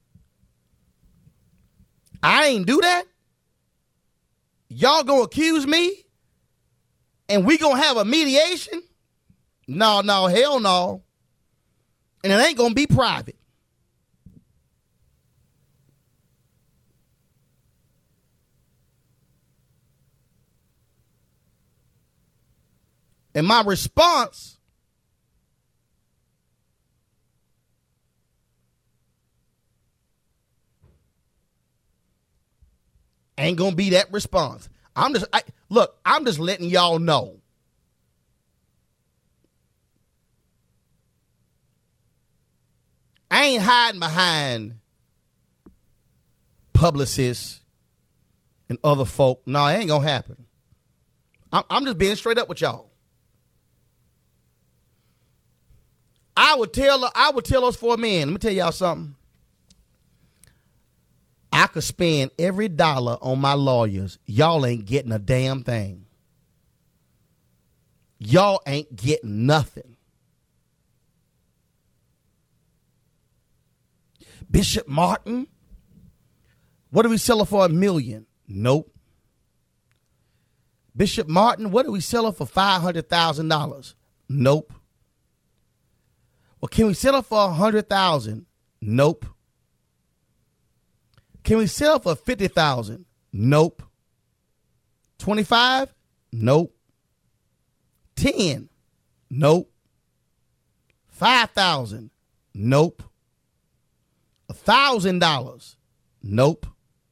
I ain't do that? Y'all gonna accuse me and we gonna have a mediation? No, no, hell no. And it ain't gonna be private. And my response ain't going to be that response. I'm just, I, look, I'm just letting y'all know. I ain't hiding behind publicists and other folk. No, it ain't going to happen. I'm, I'm just being straight up with y'all. I would tell, I would tell those four men, let me tell y'all something. I could spend every dollar on my lawyers. Y'all ain't getting a damn thing. Y'all ain't getting nothing. Bishop Martin, what do we sell it for a million? Nope. Bishop Martin, what do we sell it for five hundred thousand dollars? Nope. Well, can we sell it for one hundred thousand dollars? Nope. Can we sell for fifty thousand dollars? Nope. twenty-five? Nope. ten? Nope. five thousand dollars? Nope. one thousand dollars? Nope.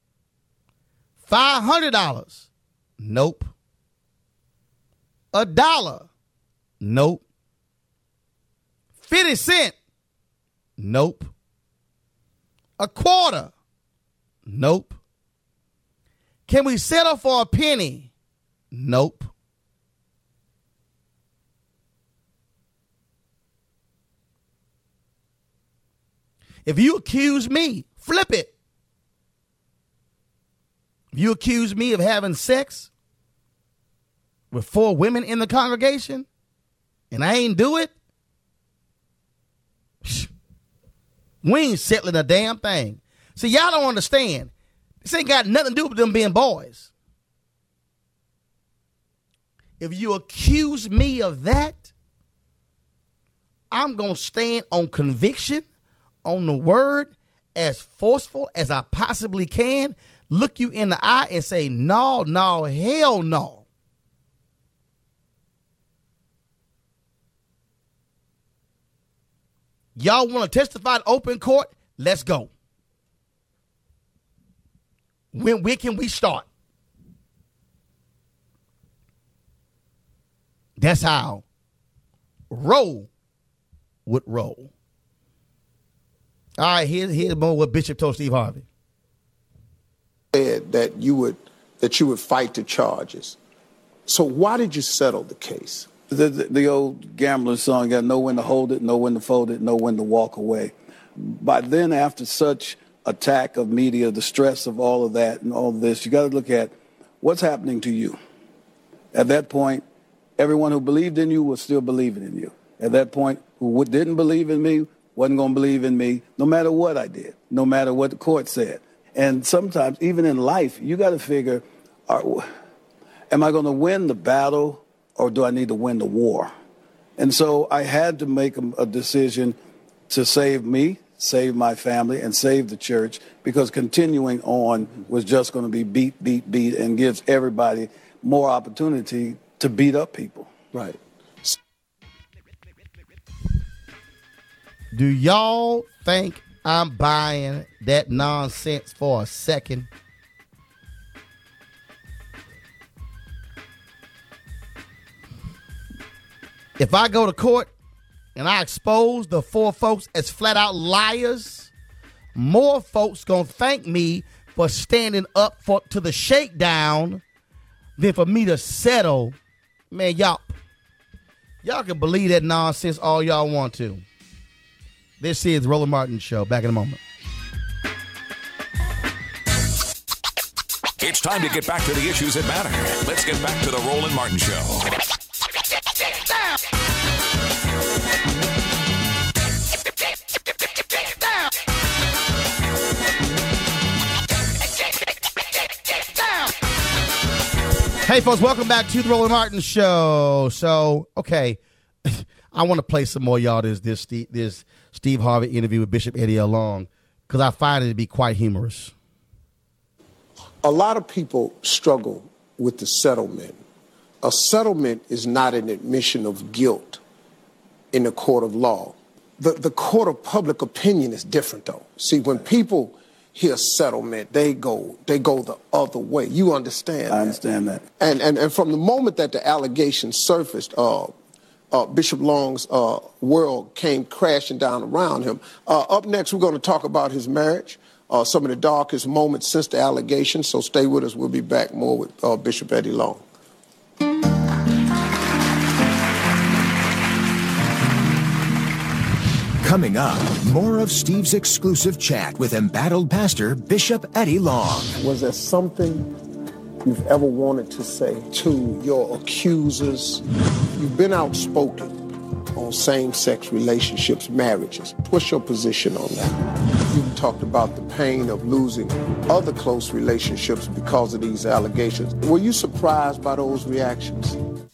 five hundred dollars? Nope. A dollar? Nope. fifty cents? Nope. A quarter? Nope. Can we settle for a penny? Nope. If you accuse me, flip it. If you accuse me of having sex with four women in the congregation and I ain't do it, we ain't settling a damn thing. See, y'all don't understand. This ain't got nothing to do with them being boys. If you accuse me of that, I'm going to stand on conviction, on the word, as forceful as I possibly can, look you in the eye and say, no, no, hell no. Y'all want to testify in open court? Let's go. When, when can we start? That's how Roe would roll. All right, here's, here's more what Bishop told Steve Harvey. Said that you would that you would fight the charges. So why did you settle the case? The, the, the old gambler song, got know when to hold it, know when to fold it, know when to walk away. By then, after such attack of media, the stress of all of that and all of this, you got to look at what's happening to you. At that point, everyone who believed in you was still believing in you. At that point, who didn't believe in me wasn't going to believe in me, no matter what I did, no matter what the court said. And sometimes, even in life, you got to figure, are, am I going to win the battle or do I need to win the war? And so I had to make a, a decision to save me, save my family, and save the church, because continuing on was just going to be beat, beat, beat, and gives everybody more opportunity to beat up people. Right. Do y'all think I'm buying that nonsense for a second? If I go to court and I expose the four folks as flat out liars, more folks gonna thank me for standing up for to the shakedown than for me to settle. Man, y'all, y'all can believe that nonsense all y'all want to. This is the Roland Martin Show. Back in a moment. It's time to get back to the issues that matter. Let's get back to the Roland Martin Show. Hey, folks, welcome back to the Roland Martin Show. So, okay, I want to play some more, y'all, this this Steve, this Steve Harvey interview with Bishop Eddie L. Long, because I find it to be quite humorous. A lot of people struggle with the settlement a settlement is not an admission of guilt in the court of law. The, the court of public opinion is different, though. See, when people hear settlement, they go they go the other way. You understand I understand that. that. And, and, and from the moment that the allegations surfaced, uh, uh, Bishop Long's uh, world came crashing down around him. Uh, up next, we're going to talk about his marriage, uh, some of the darkest moments since the allegations. So stay with us. We'll be back more with uh, Bishop Eddie Long. Coming up, more of Steve's exclusive chat with embattled pastor Bishop Eddie Long. Was there something you've ever wanted to say to your accusers? You've been outspoken on same-sex relationships, marriages. What's your position on that? You've talked about the pain of losing other close relationships because of these allegations. Were you surprised by those reactions?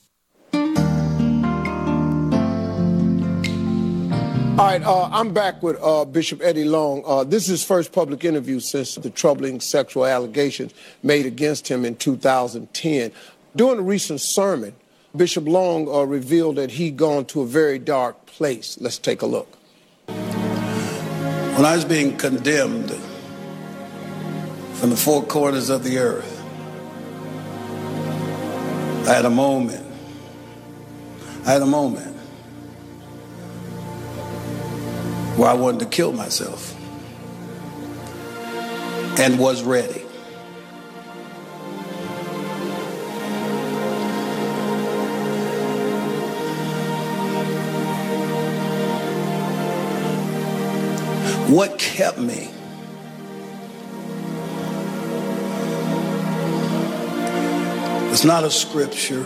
All right, uh, I'm back with uh, Bishop Eddie Long. Uh, this is his first public interview since the troubling sexual allegations made against him in two thousand ten. During a recent sermon, Bishop Long uh, revealed that he'd gone to a very dark place. Let's take a look. When I was being condemned from the four corners of the earth, I had a moment. I had a moment. where I wanted to kill myself and was ready. What kept me? It's not a scripture.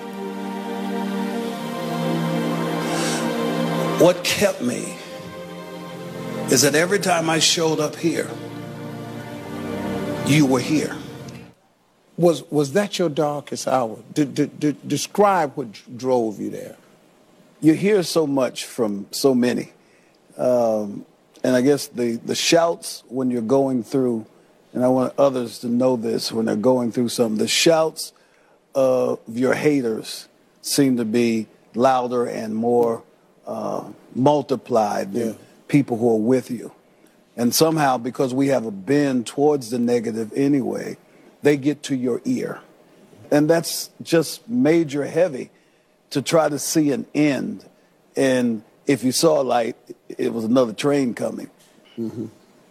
What kept me is that every time I showed up here, you were here. Was was that your darkest hour? D- d- d- describe what drove you there. You hear so much from so many. Um, and I guess the, the shouts when you're going through, and I want others to know this when they're going through something, the shouts of your haters seem to be louder and more uh, multiplied than yeah. people who are with you. And somehow, because we have a bend towards the negative anyway, they get to your ear. And that's just major heavy to try to see an end. And if you saw a light, it was another train coming. Mm-hmm.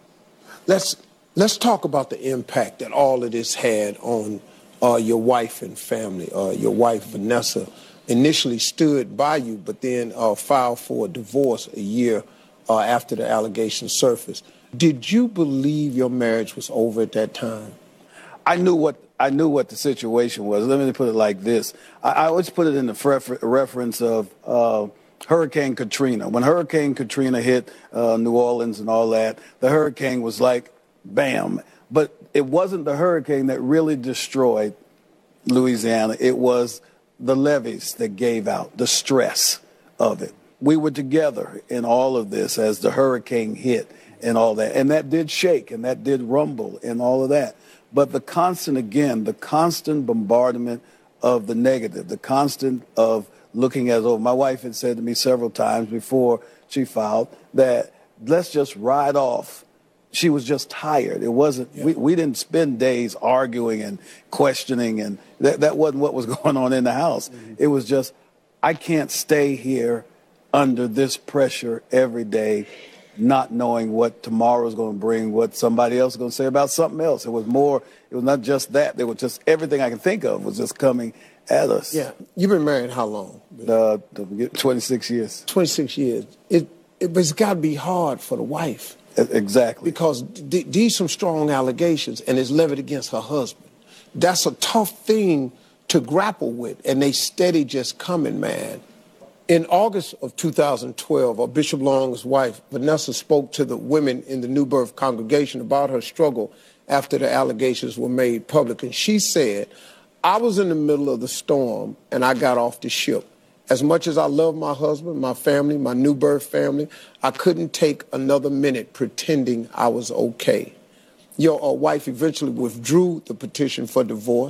Let's let's talk about the impact that all of this had on uh, your wife and family. Uh, your wife, Vanessa, initially stood by you, but then uh, filed for a divorce a year uh, after the allegations surfaced. Did you believe your marriage was over at that time? I knew what I knew what the situation was. Let me put it like this. I, I always put it in the refer- reference of uh, Hurricane Katrina. When Hurricane Katrina hit uh, New Orleans and all that, the hurricane was like, bam. But it wasn't the hurricane that really destroyed Louisiana. It was the levees that gave out, the stress of it. We were together in all of this as the hurricane hit and all that. And that did shake and that did rumble and all of that. But the constant, again, the constant bombardment of the negative, the constant of looking at it over. My wife had said to me several times before she filed that let's just ride off. She was just tired. It wasn't, yeah. we, we didn't spend days arguing and questioning, and that, that wasn't what was going on in the house. Mm-hmm. It was just, I can't stay here under this pressure every day, not knowing what tomorrow is going to bring, what somebody else is going to say about something else. It was more, it was not just that. There was just everything I can think of was just coming at us. Yeah. You've been married how long? Uh, twenty-six years. twenty-six years. It, it, it's got to be hard for the wife. Exactly. Because d- these some strong allegations, and it's levied against her husband. That's a tough thing to grapple with, and they steady just coming, man. In August of two thousand twelve, uh, Bishop Long's wife, Vanessa, spoke to the women in the New Birth congregation about her struggle after the allegations were made public. And she said, I was in the middle of the storm, and I got off the ship. As much as I love my husband, my family, my New Birth family, I couldn't take another minute pretending I was okay. Your uh, wife eventually withdrew the petition for divorce,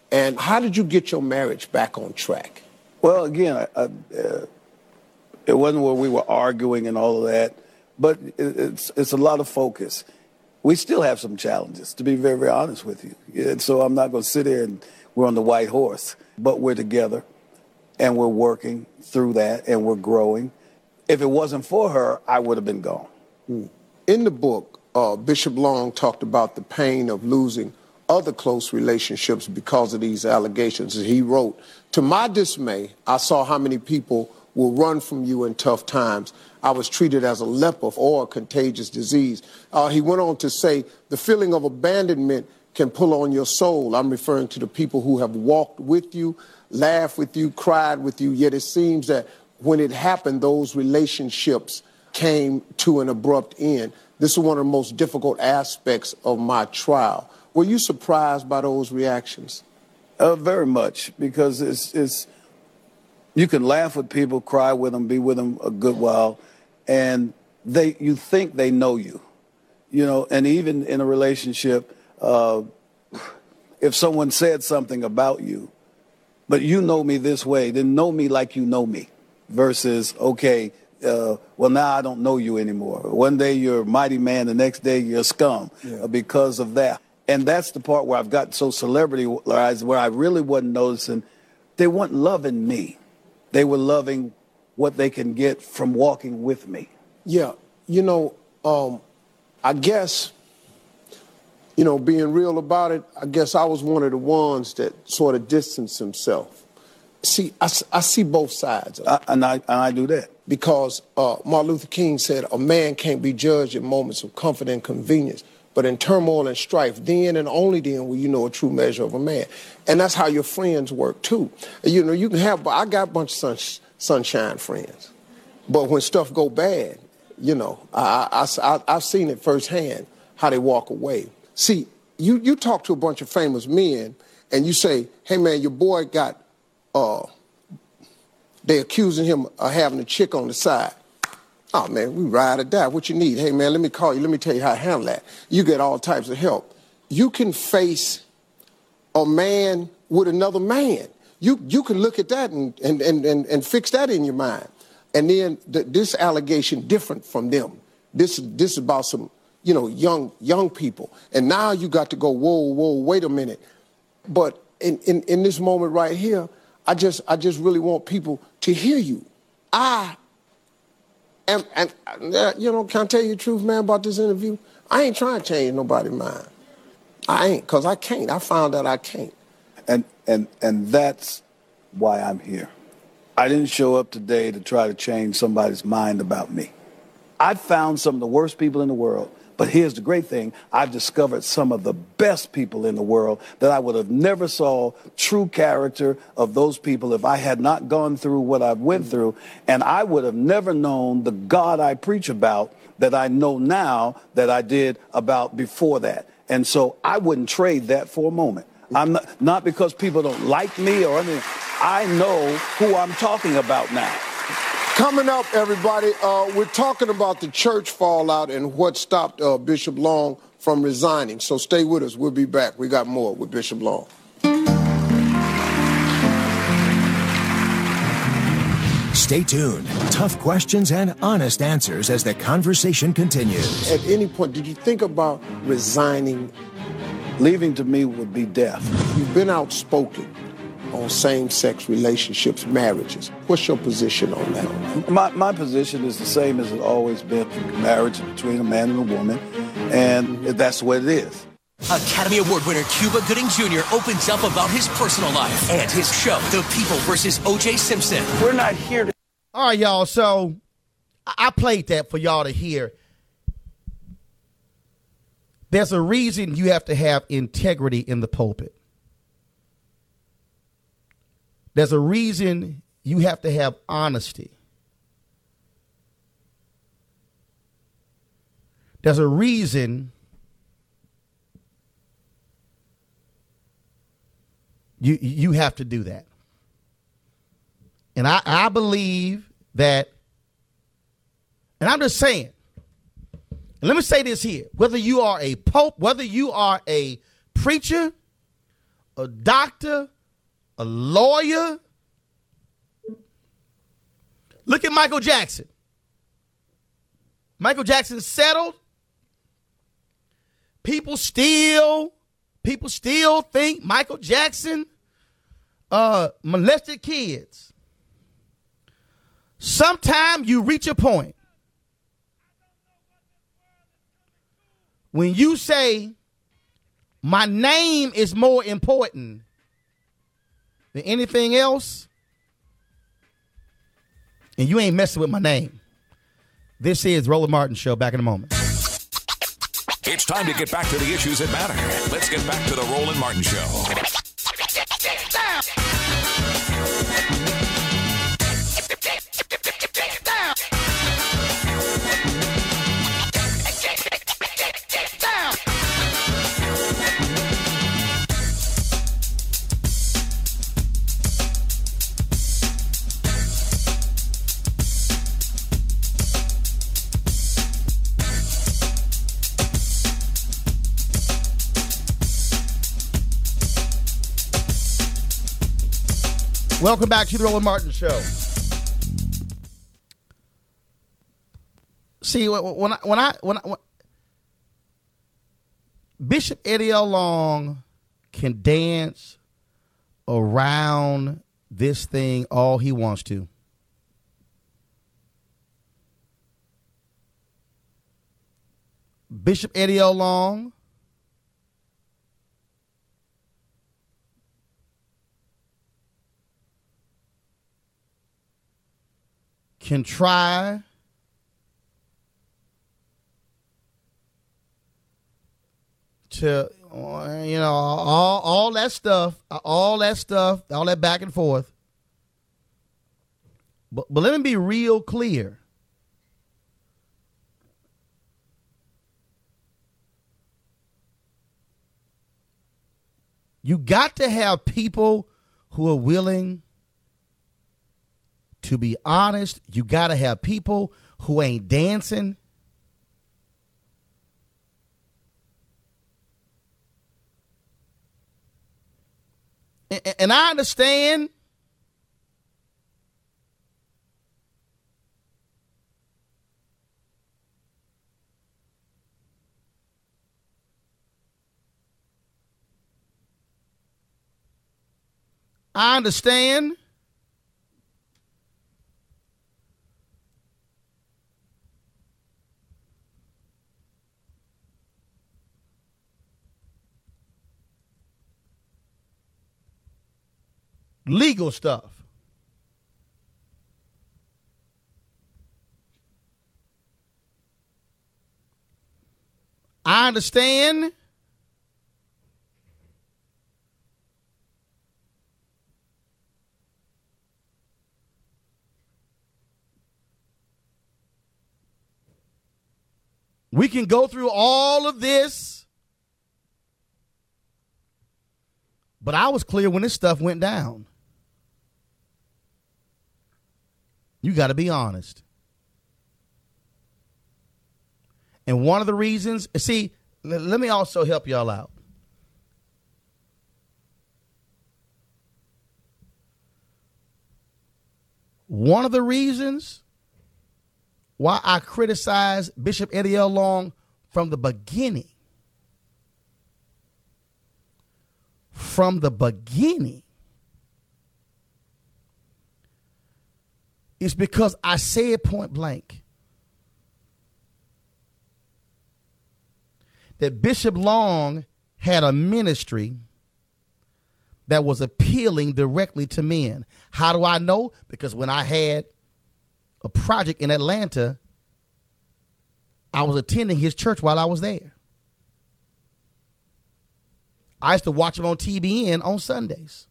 And how did you get your marriage back on track? Well, again, I, I, uh, it wasn't where we were arguing and all of that, but it, it's it's a lot of focus. We still have some challenges, to be very, very honest with you. And so I'm not going to sit here and we're on the white horse, but we're together and we're working through that and we're growing. If it wasn't for her, I would have been gone. In the book, uh, Bishop Long talked about the pain of losing other close relationships because of these allegations. He wrote, "To my dismay, I saw how many people will run from you in tough times. I was treated as a leper or a contagious disease." Uh, he went on to say, "The feeling of abandonment can pull on your soul." I'm referring to the people who have walked with you, laughed with you, cried with you, yet it seems that when it happened, those relationships came to an abrupt end. This is one of the most difficult aspects of my trial. Were you surprised by those reactions? Uh, very much, because it's, it's you can laugh with people, cry with them, be with them a good while, and they you think they know you, you know. And even in a relationship, uh, if someone said something about you, but you know me this way, then know me like you know me, versus okay. Uh, well, now I don't know you anymore. One day you're a mighty man, the next day you're scum yeah. uh, because of that. And that's the part where I've gotten so celebrity-ized, where I really wasn't noticing. They weren't loving me. They were loving what they can get from walking with me. Yeah, you know, um, I guess, you know, being real about it, I guess I was one of the ones that sort of distanced himself. See, I, I see both sides. I, and, I, and I do that. Because uh, Martin Luther King said, a man can't be judged in moments of comfort and convenience, but in turmoil and strife, then and only then will you know a true measure of a man. And that's how your friends work, too. You know, you can have, I got a bunch of sun, sunshine friends. But when stuff go bad, you know, I, I, I, I've seen it firsthand, how they walk away. See, you, you talk to a bunch of famous men, and you say, hey, man, your boy got... Uh, They accusing him of having a chick on the side. Oh, man, we ride or die. What you need? Hey, man, let me call you. Let me tell you how to handle that. You get all types of help. You can face a man with another man. You you can look at that and, and, and, and, and fix that in your mind. And then th this allegation different from them. This, this is about some, you know, young young people. And now you got to go, whoa, whoa, wait a minute. But in, in, in this moment right here, I just I just really want people to hear you. I am, and uh, you know, can I tell you the truth, man, about this interview? I ain't trying to change nobody's mind. I ain't, because I can't. I found out I can't. And, and, and that's why I'm here. I didn't show up today to try to change somebody's mind about me. I found some of the worst people in the world. But here's the great thing. I've discovered some of the best people in the world that I would have never saw true character of those people if I had not gone through what I went through. And I would have never known the God I preach about that I know now that I did about before that. And so I wouldn't trade that for a moment. I'm not, not because people don't like me or anything. I know who I'm talking about now. Coming up, everybody, uh, we're talking about the church fallout and what stopped uh, Bishop Long from resigning. So stay with us. We'll be back. We got more with Bishop Long. Stay tuned. Tough questions and honest answers as the conversation continues. At any point, did you think about resigning? Leaving to me would be death. You've been outspoken on same-sex relationships, marriages. What's your position on that? My, my position is the same as it's always been. Marriage between a man and a woman, and that's what it is. Academy Award winner Cuba Gooding Junior opens up about his personal life and his show, The People versus O J Simpson. We're not here to... All right, y'all, so I played that for y'all to hear. There's a reason you have to have integrity in the pulpit. There's a reason you have to have honesty. There's a reason you you have to do that. And I, I believe that, and I'm just saying, and let me say this here, whether you are a pope, whether you are a preacher, a doctor, a lawyer. Look at Michael Jackson. Michael Jackson settled. People still, people still think Michael Jackson uh, molested kids. Sometime you reach a point when you say, my name is more important than anything else, and you ain't messing with my name. This is Roland Martin Show. Back in a moment. It's time to get back to the issues that matter. Let's get back to the Roland Martin Show. Welcome back to the Roland Martin Show. See, when I, when I, when I, when Bishop Eddie L. Long can dance around this thing all he wants to. Bishop Eddie L. Long can try to, you know, all, all that stuff, all that stuff, all that back and forth. But, but let me be real clear. You got to have people who are willing to be honest. You got to have people who ain't dancing. And, and I understand I understand legal stuff. I understand we can go through all of this, but I was clear when this stuff went down. You got to be honest. And one of the reasons, see, l- let me also help y'all out. One of the reasons why I criticized Bishop Eddie L. Long from the beginning, from the beginning, is because I said point blank that Bishop Long had a ministry that was appealing directly to men. How do I know? Because when I had a project in Atlanta, I was attending his church while I was there. I used to watch him on T B N on Sundays.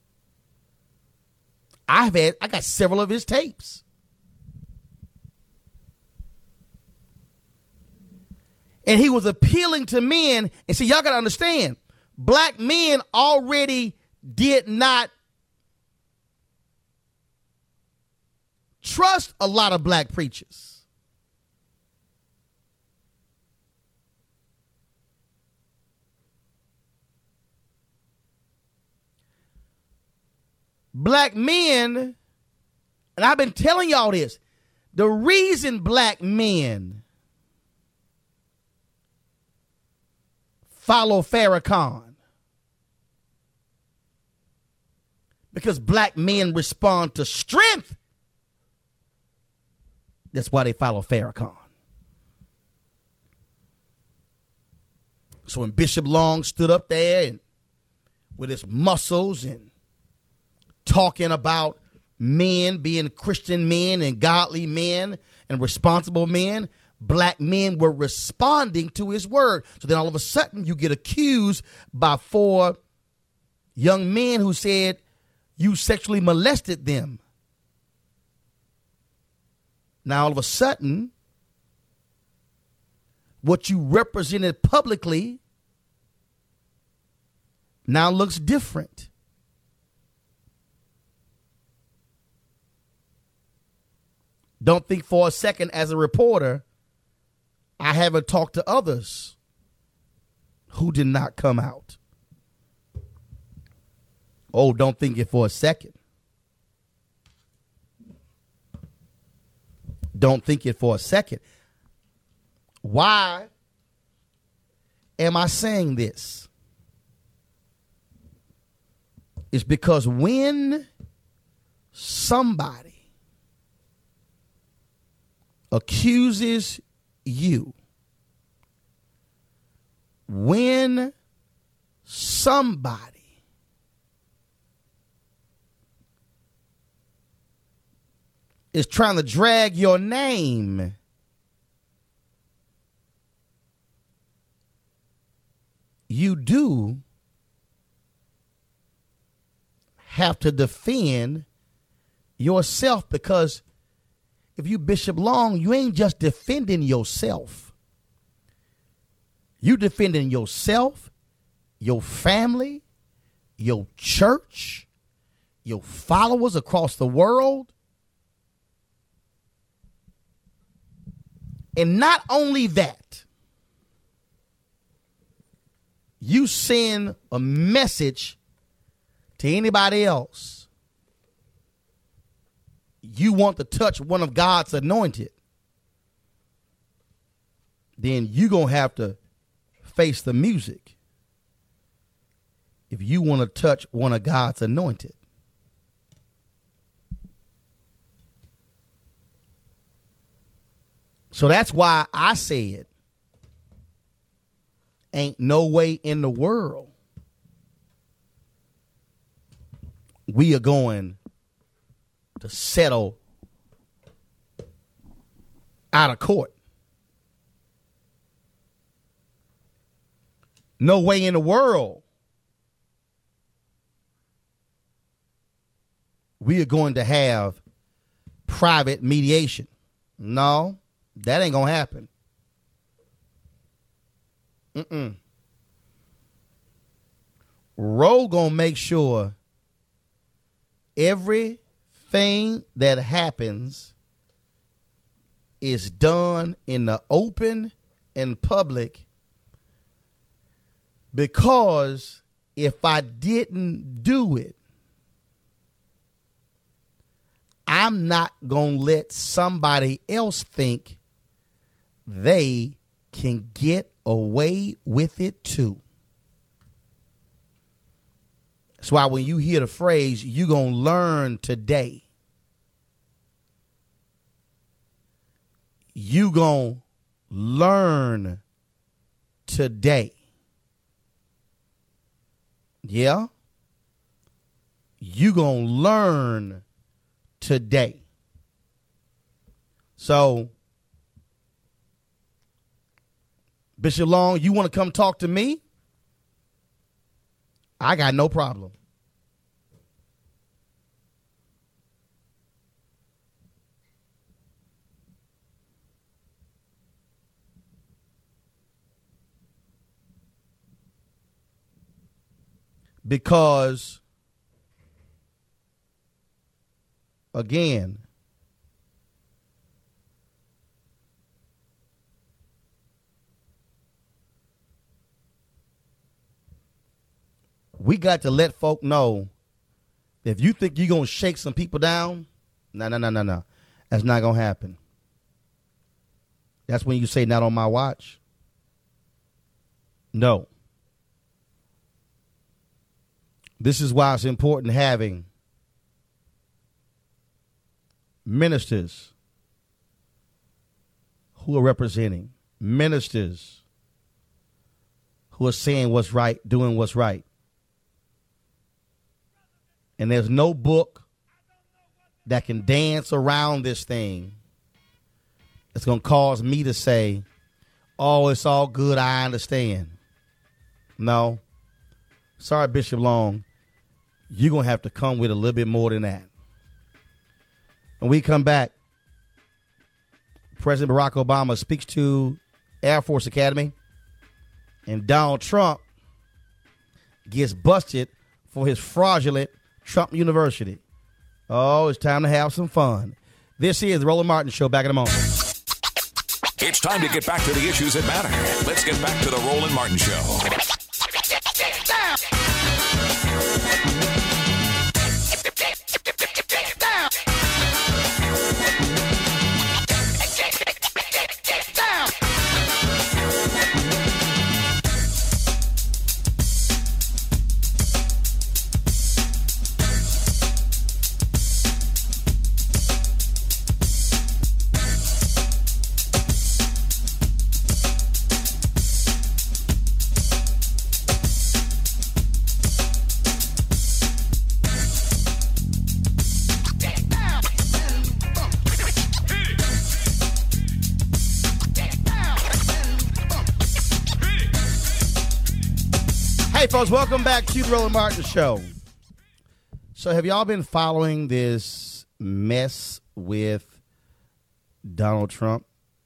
I've had, I got several of his tapes. And he was appealing to men. And see, y'all got to understand, black men already did not trust a lot of black preachers. black men, and I've been telling y'all this, the reason black men follow Farrakhan, because black men respond to strength. That's why they follow Farrakhan. So when Bishop Long stood up there and with his muscles and talking about men being Christian men and godly men and responsible men, black men were responding to his word. So then all of a sudden you get accused by four young men who said you sexually molested them. Now all of a sudden, what you represented publicly now looks different. Don't think for a second as a reporter, I haven't talked to others who did not come out. Oh, don't think it for a second. Don't think it for a second. Why am I saying this? It's because when somebody accuses you, when somebody is trying to drag your name, you do have to defend yourself, because if you Bishop Long, you ain't just defending yourself. You defending yourself, your family, your church, your followers across the world. And not only that, you send a message to anybody else. You want to touch one of God's anointed, then you're going to have to face the music if you want to touch one of God's anointed. So that's why I said, ain't no way in the world we are going to settle out of court. No way in the world we are going to have private mediation. No, that ain't going to happen. Mm-mm. Roe going to make sure everything that happens is done in the open and public, because if I didn't do it, I'm not going to let somebody else think they can get away with it too. That's why when you hear the phrase, you're going to learn today, you going to learn today. Yeah? You going to learn today. So, Bishop Long, you want to come talk to me? I got no problem. Because, again, we got to let folk know If you think you're going to shake some people down, no, no, no, no, no. That's not going to happen. That's when you say, not on my watch. No. This is why it's important having ministers who are representing, ministers who are saying what's right, doing what's right. And there's no book that can dance around this thing that's going to cause me to say, oh, it's all good, I understand. No. Sorry, Bishop Long. You're going to have to come with a little bit more than that. When we come back, President Barack Obama speaks to Air Force Academy, and Donald Trump gets busted for his fraudulent Trump University. Oh, it's time to have some fun. This is the Roland Martin Show. Back in a moment. It's time to get back to the issues that matter. Let's get back to the Roland Martin Show. Hey, folks, welcome back to the Roland Martin Show. So have y'all been following this mess with Donald Trump?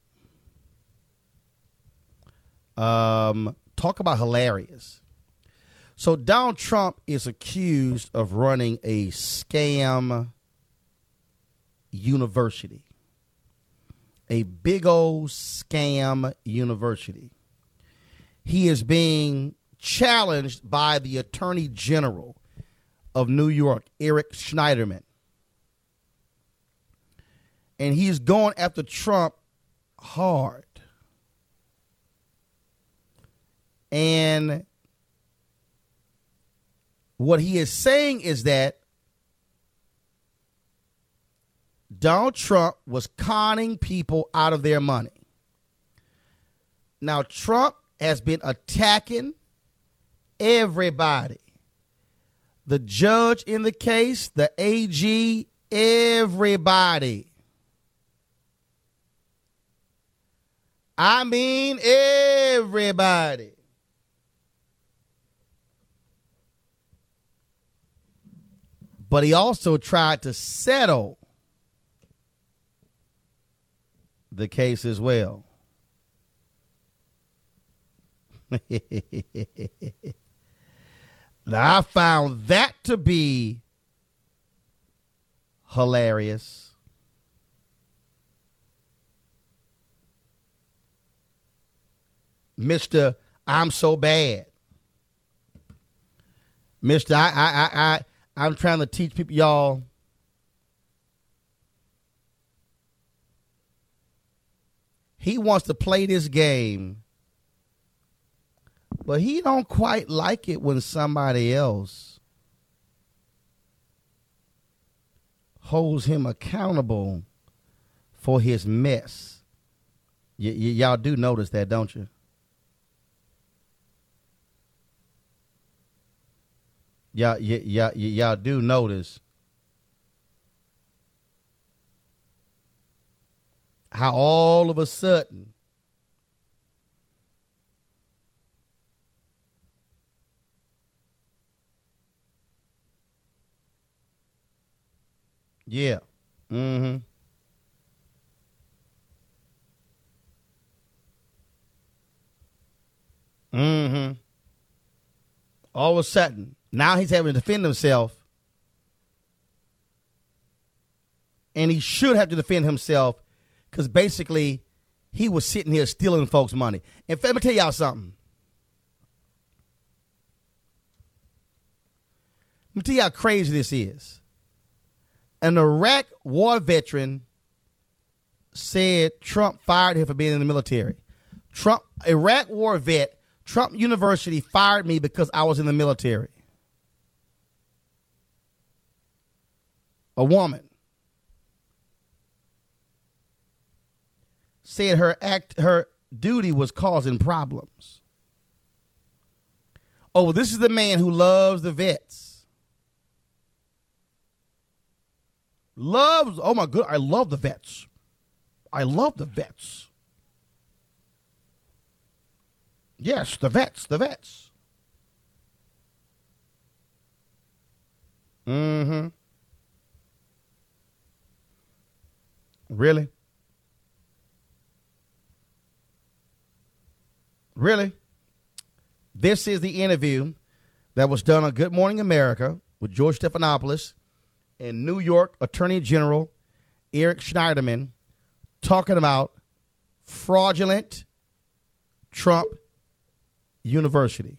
Um, talk about hilarious. So Donald Trump is accused of running a scam university, a big old scam university. He is being challenged by the Attorney General of New York, Eric Schneiderman. And he's going after Trump hard. And what he is saying is that Donald Trump was conning people out of their money. Now, Trump has been attacking everybody. The judge in the case, the A G, everybody. I mean everybody. But he also tried to settle the case as well. Now, I found that to be hilarious. Mister I'm so bad. Mister I, I, I, I, I'm trying to teach people, y'all. He wants to play this game, but he don't quite like it when somebody else holds him accountable for his mess. Y- y- y'all do notice that, don't you? Y'all, y- y- y- y'all do notice how all of a sudden Yeah. Mm-hmm. Mm-hmm. All of a sudden, now he's having to defend himself. And he should have to defend himself because basically he was sitting here stealing folks' money. And let me tell y'all something. Let me tell you how crazy this is. An Iraq war veteran said Trump fired him for being in the military. Trump, Iraq war vet, Trump University fired me because I was in the military. A woman said her act, her duty was causing problems. Oh, well, this is the man who loves the vets. Loves, oh my God, I love the vets. I love the vets. Yes, the vets, the vets. Mm-hmm. Really? Really? This is the interview that was done on Good Morning America with George Stephanopoulos and New York Attorney General Eric Schneiderman talking about fraudulent Trump University.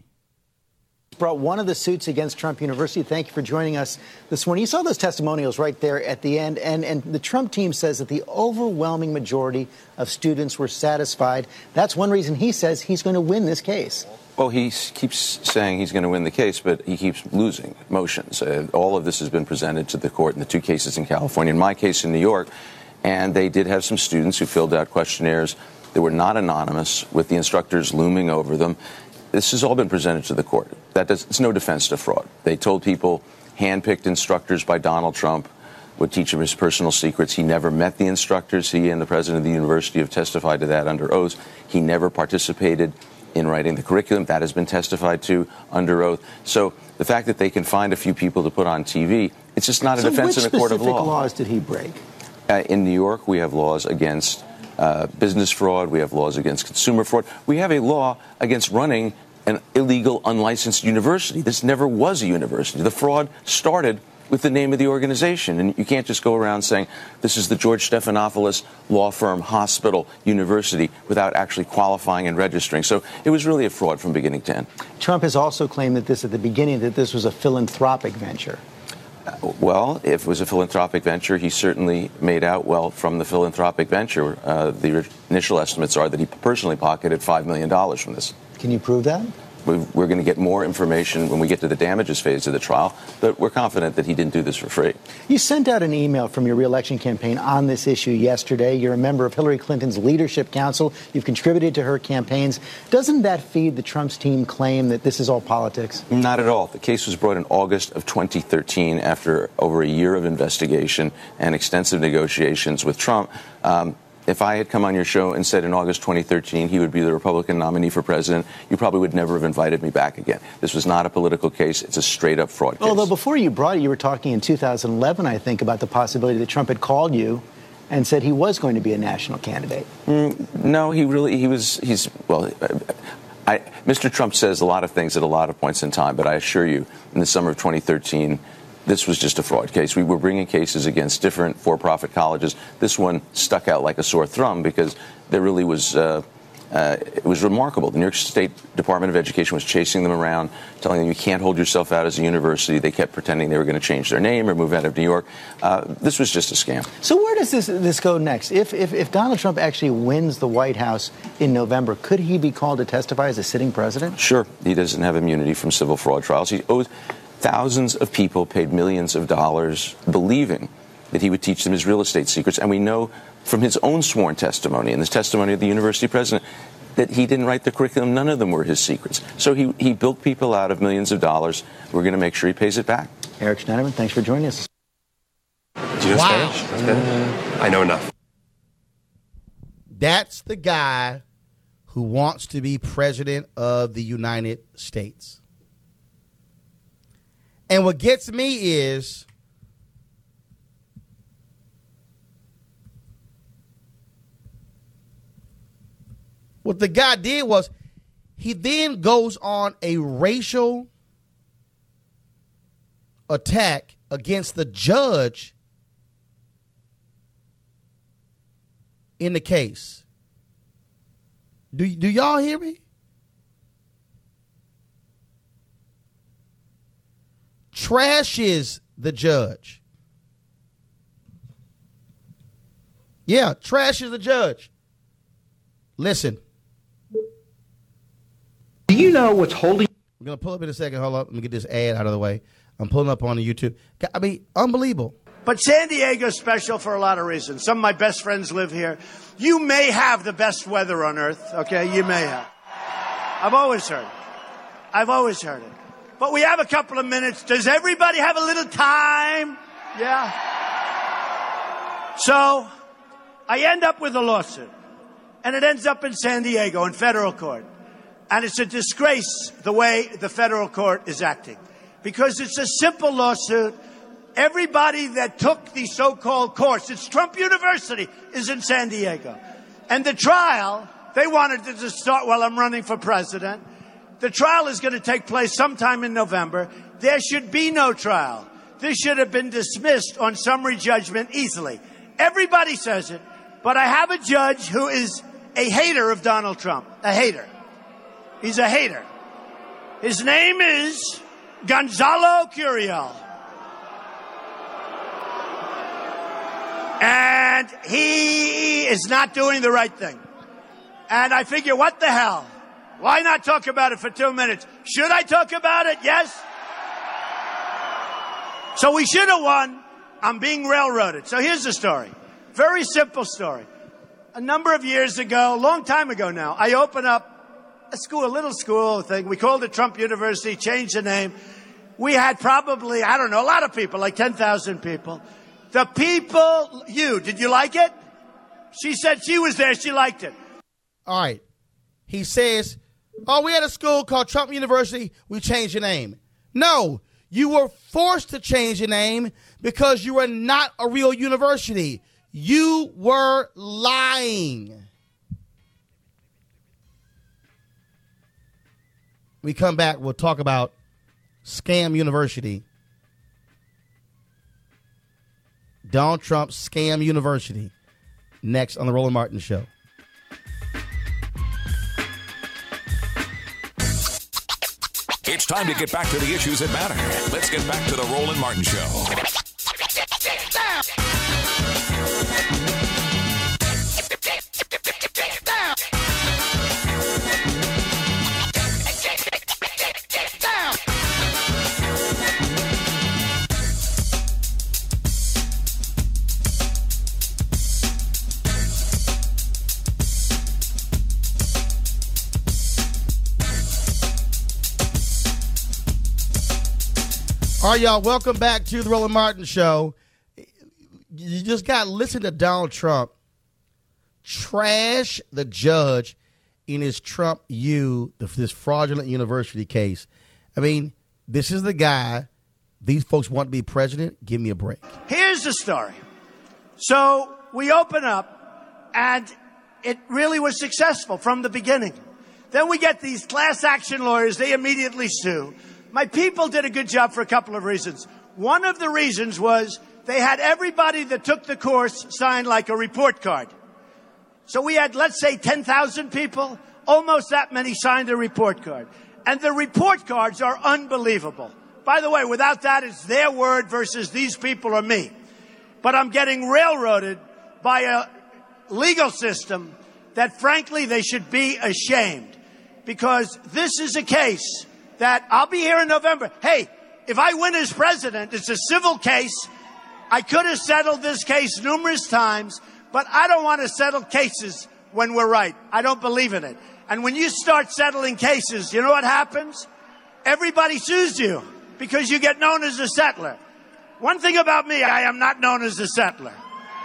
Brought one of the suits against Trump University. Thank you for joining us this morning. You saw those testimonials right there at the end, and, and the Trump team says that the overwhelming majority of students were satisfied. That's one reason he says he's going to win this case. Well, he keeps saying he's going to win the case, but he keeps losing motions. Uh, all of this has been presented to the court in the two cases in California, in my case in New York, and they did have some students who filled out questionnaires that were not anonymous with the instructors looming over them. This has all been presented to the court. That does, it's no defense to fraud. They told people handpicked instructors by Donald Trump would teach him his personal secrets. He never met the instructors. He and the president of the university have testified to that under oath. He never participated in writing the curriculum. That has been testified to under oath. So the fact that they can find a few people to put on T V, it's just not a so defense in a court of law. Which specific laws did he break? Uh, in New York, we have laws against uh, business fraud. We have laws against consumer fraud. We have a law against running an illegal, unlicensed university. This never was a university. The fraud started with the name of the organization. And you can't just go around saying this is the George Stephanopoulos Law Firm Hospital University without actually qualifying and registering. So it was really a fraud from beginning to end. Trump has also claimed that this at the beginning, that this was a philanthropic venture. Uh, well, if it was a philanthropic venture, he certainly made out well from the philanthropic venture. Uh, the initial estimates are that he personally pocketed five million dollars from this. Can you prove that? We're going to get more information when we get to the damages phase of the trial, but we're confident that he didn't do this for free. You sent out an email from your reelection campaign on this issue yesterday. You're a member of Hillary Clinton's Leadership Council. You've contributed to her campaigns. Doesn't that feed the Trump's team claim that this is all politics? Not at all. The case was brought in August of twenty thirteen after over a year of investigation and extensive negotiations with Trump. Um, If I had come on your show and said in August twenty thirteen he would be the Republican nominee for president, you probably would never have invited me back again. This was not a political case. It's a straight-up fraud case. Although before you brought it, you were talking in two thousand eleven, I think, about the possibility that Trump had called you and said he was going to be a national candidate. Mm, no, he really, he was, he's, well, I, Mister Trump says a lot of things at a lot of points in time, but I assure you, in the summer of twenty thirteen, this was just a fraud case. We were bringing cases against different for-profit colleges. This one stuck out like a sore thumb because there really was, uh, uh, it was remarkable. The New York State Department of Education was chasing them around, telling them you can't hold yourself out as a university. They kept pretending they were going to change their name or move out of New York. Uh, this was just a scam. So where does this this go next? If, if, if Donald Trump actually wins the White House in November, could he be called to testify as a sitting president? Sure. He doesn't have immunity from civil fraud trials. He owes... Thousands of people paid millions of dollars believing that he would teach them his real estate secrets. And we know from his own sworn testimony and the testimony of the university president that he didn't write the curriculum. None of them were his secrets. So he, he built people out of millions of dollars. We're going to make sure he pays it back. Eric Schneiderman, thanks for joining us. Do you know Wow. Spanish? That's good. I know enough. That's the guy who wants to be president of the United States. And what gets me is what the guy did was he then goes on a racial attack against the judge in the case. Do, do y'all hear me? trashes the judge. Yeah, trashes the judge. Listen. Do you know what's holding? I'm going to pull up in a second. Hold up. Let me get this ad out of the way. I'm pulling up on the YouTube. I mean, unbelievable. But San Diego's special for a lot of reasons. Some of my best friends live here. You may have the best weather on earth, okay? You may have. I've always heard it. I've always heard it. But we have a couple of minutes. Does everybody have a little time? Yeah. So I end up with a lawsuit. And it ends up in San Diego in federal court. And it's a disgrace the way the federal court is acting. Because it's a simple lawsuit. Everybody that took the so-called course, it's Trump University, is in San Diego. And the trial, they wanted it to start while I'm running for president. The trial is going to take place sometime in November. There should be no trial. This should have been dismissed on summary judgment easily. Everybody says it, but I have a judge who is a hater of Donald Trump, a hater. He's a hater. His name is Gonzalo Curiel. And he is not doing the right thing. And I figure, what the hell? Why not talk about it for two minutes? Should I talk about it? Yes? So we should have won. I'm being railroaded. So here's the story. Very simple story. A number of years ago, a long time ago now, I opened up a school, a little school thing. We called it Trump University, changed the name. We had probably, I don't know, a lot of people, like ten thousand people. The people, you, did you like it? She said she was there, she liked it. All right. He says, oh, we had a school called Trump University, we changed the name. No, you were forced to change your name because you were not a real university. You were lying. We come back, we'll talk about Scam University. Donald Trump Scam University. Next on the Roland Martin Show. It's time to get back to the issues that matter. Let's get back to the Roland Martin Show. All right, y'all, welcome back to the Roland Martin Show. You just got to listen to Donald Trump trash the judge in his Trump U, this fraudulent university case. I mean, this is the guy, these folks want to be president. Give me a break. Here's the story. So we open up, and it really was successful from the beginning. Then we get these class action lawyers. They immediately sue. My people did a good job for a couple of reasons. One of the reasons was they had everybody that took the course sign like a report card. So we had, let's say, ten thousand people. Almost that many signed a report card. And the report cards are unbelievable. By the way, without that, it's their word versus these people or me. But I'm getting railroaded by a legal system that, frankly, they should be ashamed. Because this is a case that I'll be here in November. Hey, if I win as president, it's a civil case. I could have settled this case numerous times, but I don't want to settle cases when we're right. I don't believe in it. And when you start settling cases, you know what happens? Everybody sues you because you get known as a settler. One thing about me, I am not known as a settler.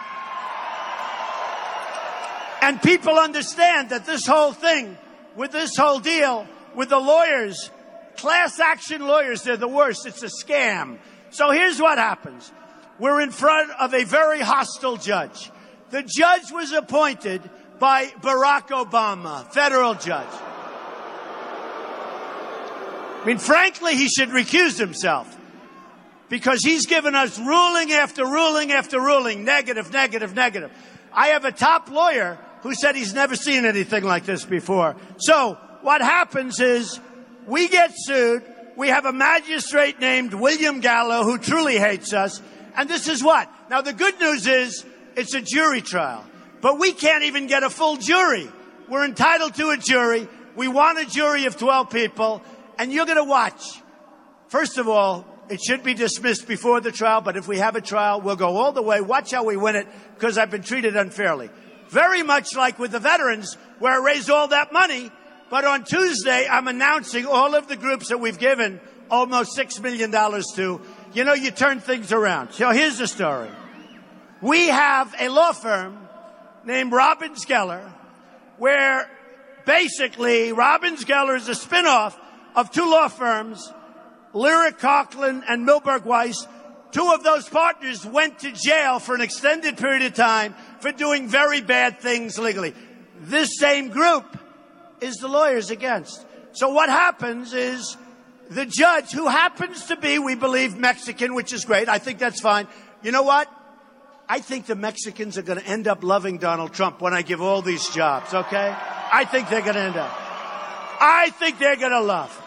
And people understand that this whole thing, with this whole deal, with the lawyers, class action lawyers, they're the worst. It's a scam. So here's what happens. We're in front of a very hostile judge. The judge was appointed by Barack Obama, federal judge. I mean, frankly, he should recuse himself because he's given us ruling after ruling after ruling, negative, negative, negative. I have a top lawyer who said he's never seen anything like this before. So what happens is we get sued. We have a magistrate named William Gallo who truly hates us. And this is what? Now, the good news is it's a jury trial. But we can't even get a full jury. We're entitled to a jury. We want a jury of twelve people. And you're going to watch. First of all, it should be dismissed before the trial. But if we have a trial, we'll go all the way. Watch how we win it, because I've been treated unfairly. Very much like with the veterans, where I raised all that money. But on Tuesday, I'm announcing all of the groups that we've given almost six million dollars to. You know, you turn things around. So here's the story. We have a law firm named Robbins Geller, where basically Robbins Geller is a spinoff of two law firms, Lyric Coughlin and Milberg Weiss. Two of those partners went to jail for an extended period of time for doing very bad things legally. This same group is the lawyers against. So what happens is the judge, who happens to be, we believe, Mexican, which is great. I think that's fine. You know what? I think the Mexicans are going to end up loving Donald Trump when I give all these jobs, okay? I think they're going to end up. I think they're going to love.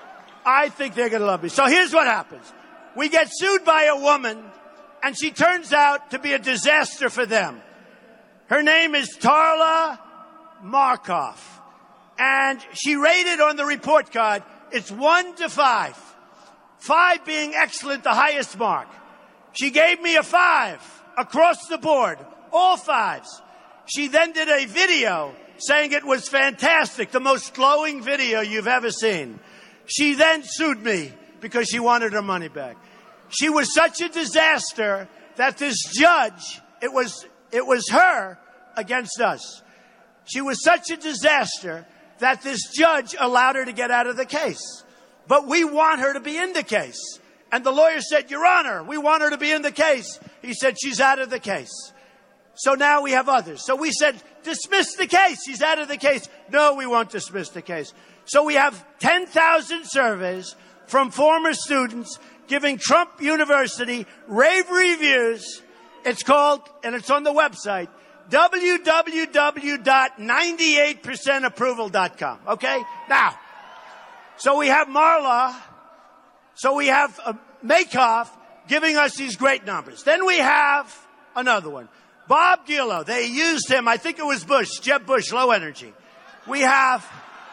I think they're going to love me. So here's what happens. We get sued by a woman, and she turns out to be a disaster for them. Her name is Tarla Markov. And she rated on the report card, it's one to five. Five being excellent, the highest mark. She gave me a five across the board, all fives. She then did a video saying it was fantastic, the most glowing video you've ever seen. She then sued me because she wanted her money back. She was such a disaster that this judge, it was, it was her against us. She was such a disaster that this judge allowed her to get out of the case. But we want her to be in the case. And the lawyer said, Your Honor, we want her to be in the case. He said, she's out of the case. So now we have others. So we said, dismiss the case. She's out of the case. No, we won't dismiss the case. So we have ten thousand surveys from former students giving Trump University rave reviews. It's called, and it's on the website, w w w dot ninety-eight percent approval dot com. Okay? Now, so we have Marla, so we have uh, Makoff giving us these great numbers. Then we have another one. Bob Gillow, they used him, I think it was Bush, Jeb Bush, low energy. We have,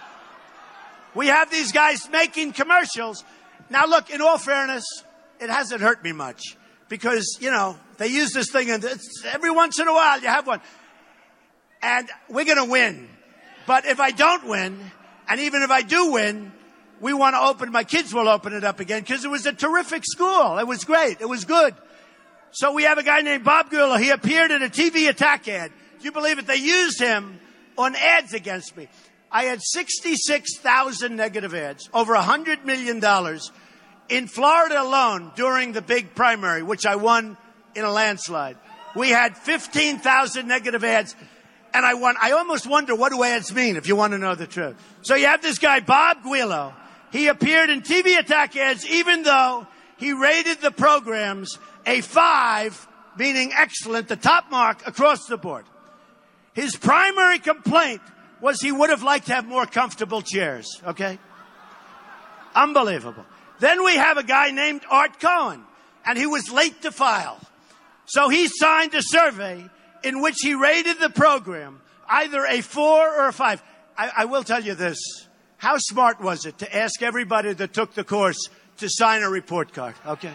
we have these guys making commercials. Now look, in all fairness, it hasn't hurt me much. Because, you know, they use this thing, and it's, every once in a while you have one. And we're going to win. But if I don't win, and even if I do win, we want to open, my kids will open it up again, because it was a terrific school. It was great. It was good. So we have a guy named Bob Gurlow. He appeared in a T V attack ad. Do you believe it? They used him on ads against me. I had sixty-six thousand negative ads, over one hundred million dollars. In Florida alone, during the big primary, which I won in a landslide, we had fifteen thousand negative ads, and I won. I almost wonder, what do ads mean, if you want to know the truth? So you have this guy, Bob Guillo. He appeared in T V attack ads, even though he rated the programs a five, meaning excellent, the top mark across the board. His primary complaint was he would have liked to have more comfortable chairs, okay? Unbelievable. Then we have a guy named Art Cohen, and he was late to file. So he signed a survey in which he rated the program either a four or a five. I, I will tell you this. How smart was it to ask everybody that took the course to sign a report card, okay?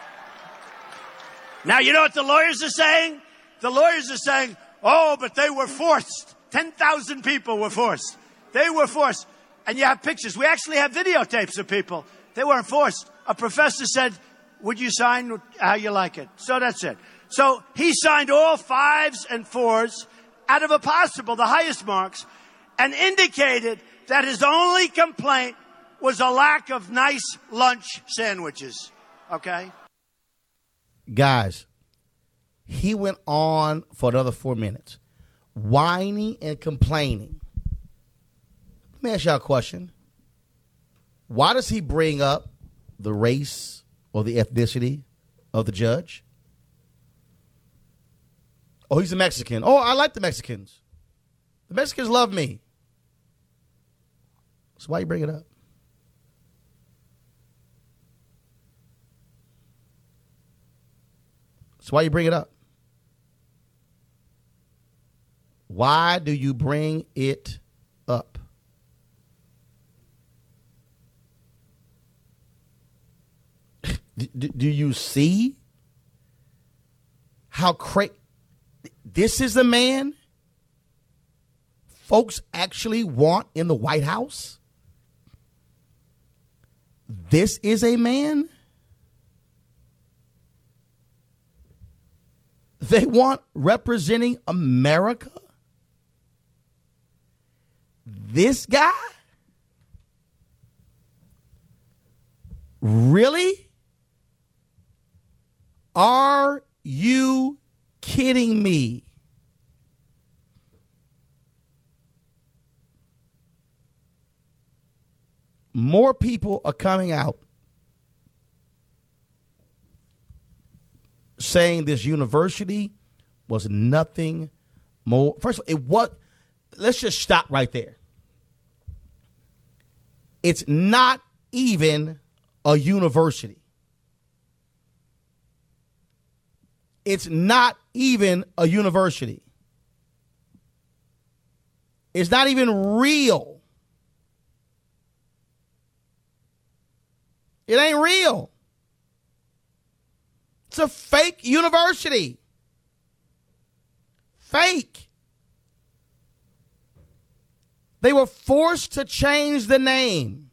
Now, you know what the lawyers are saying? The lawyers are saying, oh, but they were forced. ten thousand people were forced. They were forced. And you have pictures. We actually have videotapes of people. They weren't forced. A professor said, would you sign how you like it? So that's it. So he signed all fives and fours out of a possible, the highest marks, and indicated that his only complaint was a lack of nice lunch sandwiches. Okay? Guys, he went on for another four minutes, whining and complaining. Let me ask y'all a question. Why does he bring up the race or the ethnicity of the judge? Oh, he's a Mexican. Oh, I like the Mexicans. The Mexicans love me. So why you bring it up? That's why you bring it up. Why do you bring it up? do, do you see how crazy? This is the man folks actually want in the White House? This is a man they want representing America? This guy? Really? Are you kidding me? More people are coming out saying this university was nothing more. First of all, it was. Let's just stop right there. It's not even a university. It's not even a university. It's not even real. It ain't real. It's a fake university. Fake. They were forced to change the name.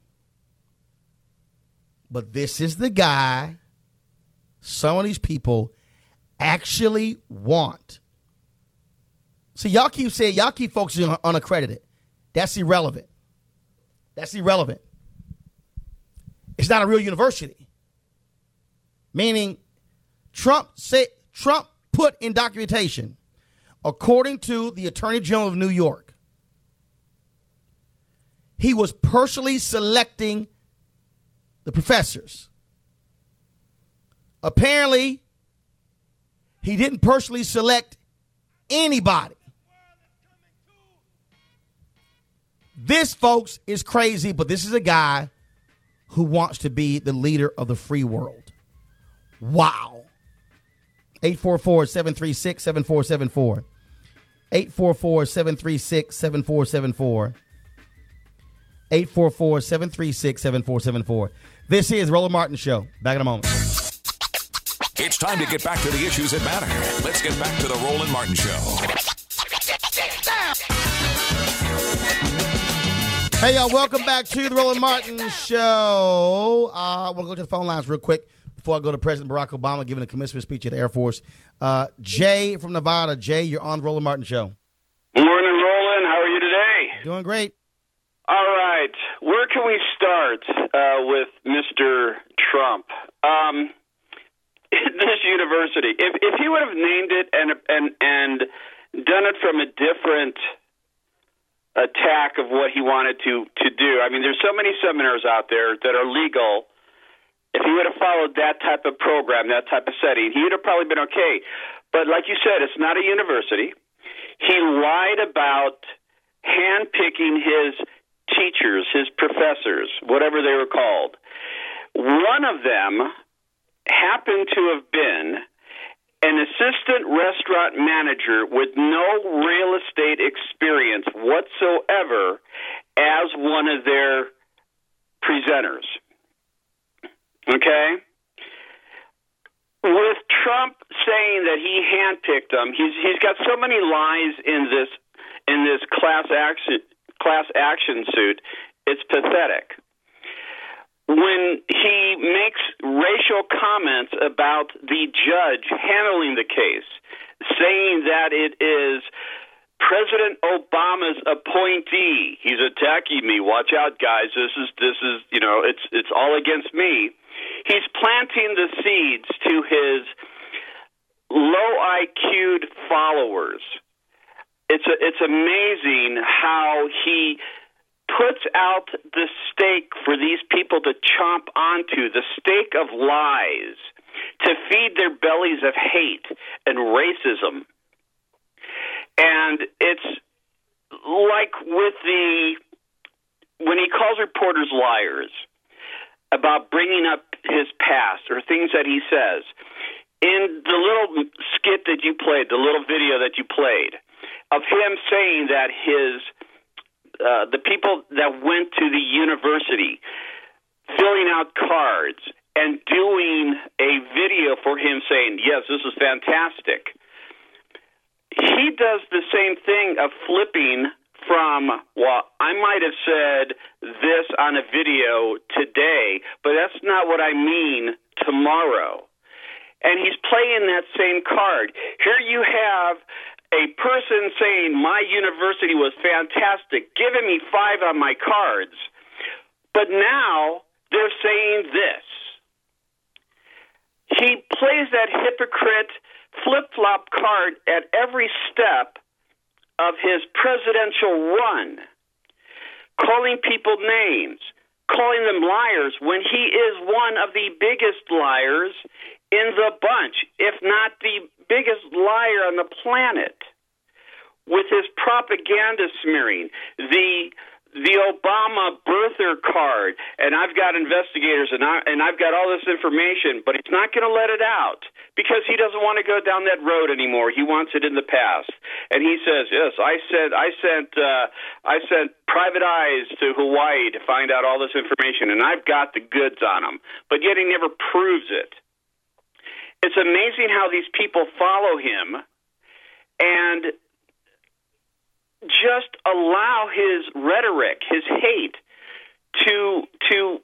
But this is the guy some of these people actually want. See, y'all keep saying, y'all keep focusing on unaccredited. That's irrelevant. That's irrelevant. It's not a real university. Meaning, Trump said, Trump put in documentation, according to the Attorney General of New York, he was personally selecting the professors. Apparently, he didn't personally select anybody. This, folks, is crazy, but this is a guy who wants to be the leader of the free world. Wow. eight four four, seven three six, seven four seven four. eight four four, seven three six, seven four seven four. eight four four, seven three six, seven four seven four. This is Roland Martin Show. Back in a moment. It's time to get back to the issues that matter. Let's get back to the Roland Martin Show. Hey, y'all. Welcome back to the Roland Martin Show. Uh, I want to go to the phone lines real quick before I go to President Barack Obama giving a commencement speech at the Air Force. Uh, Jay from Nevada. Jay, you're on the Roland Martin Show. Morning, Roland. How are you today? Doing great. All right. Where can we start uh, with Mister Trump? Um, this university, if if he would have named it and and and done it from a different attack of what he wanted to to do, I mean, there's so many seminars out there that are legal. If he would have followed that type of program, that type of setting, he would have probably been okay. But like you said, it's not a university. He lied about handpicking his teachers, his professors, whatever they were called. One of them happened to have been an assistant restaurant manager with no real estate experience whatsoever as one of their presenters. Okay? With Trump saying that he handpicked them, he's he's got so many lies in this in this class action class action suit, it's pathetic. When he makes racial comments about the judge handling the case, saying that it is President Obama's appointee, he's attacking me. Watch out, guys. This is this is you know it's it's all against me. He's planting the seeds to his low I Q'd followers. It's a, it's amazing how he puts out the steak for these people to chomp onto, the steak of lies, to feed their bellies of hate and racism. And it's like with the, when he calls reporters liars about bringing up his past or things that he says, in the little skit that you played, the little video that you played, of him saying that his uh, the people that went to the university filling out cards and doing a video for him saying, yes, this is fantastic. He does the same thing of flipping from, well, I might have said this on a video today, but that's not what I mean tomorrow. And he's playing that same card. Here you have a person saying my university was fantastic, giving me five on my cards, but now they're saying this. He plays that hypocrite flip-flop card at every step of his presidential run, calling people names, calling them liars when he is one of the biggest liars in the bunch, if not the biggest liar on the planet, with his propaganda smearing, the the Obama birther card, and I've got investigators and I and I've got all this information, but he's not going to let it out because he doesn't want to go down that road anymore. He wants it in the past, and he says, "Yes, I said I sent uh, I sent private eyes to Hawaii to find out all this information, and I've got the goods on him." But yet he never proves it. It's amazing how these people follow him and just allow his rhetoric, his hate, to to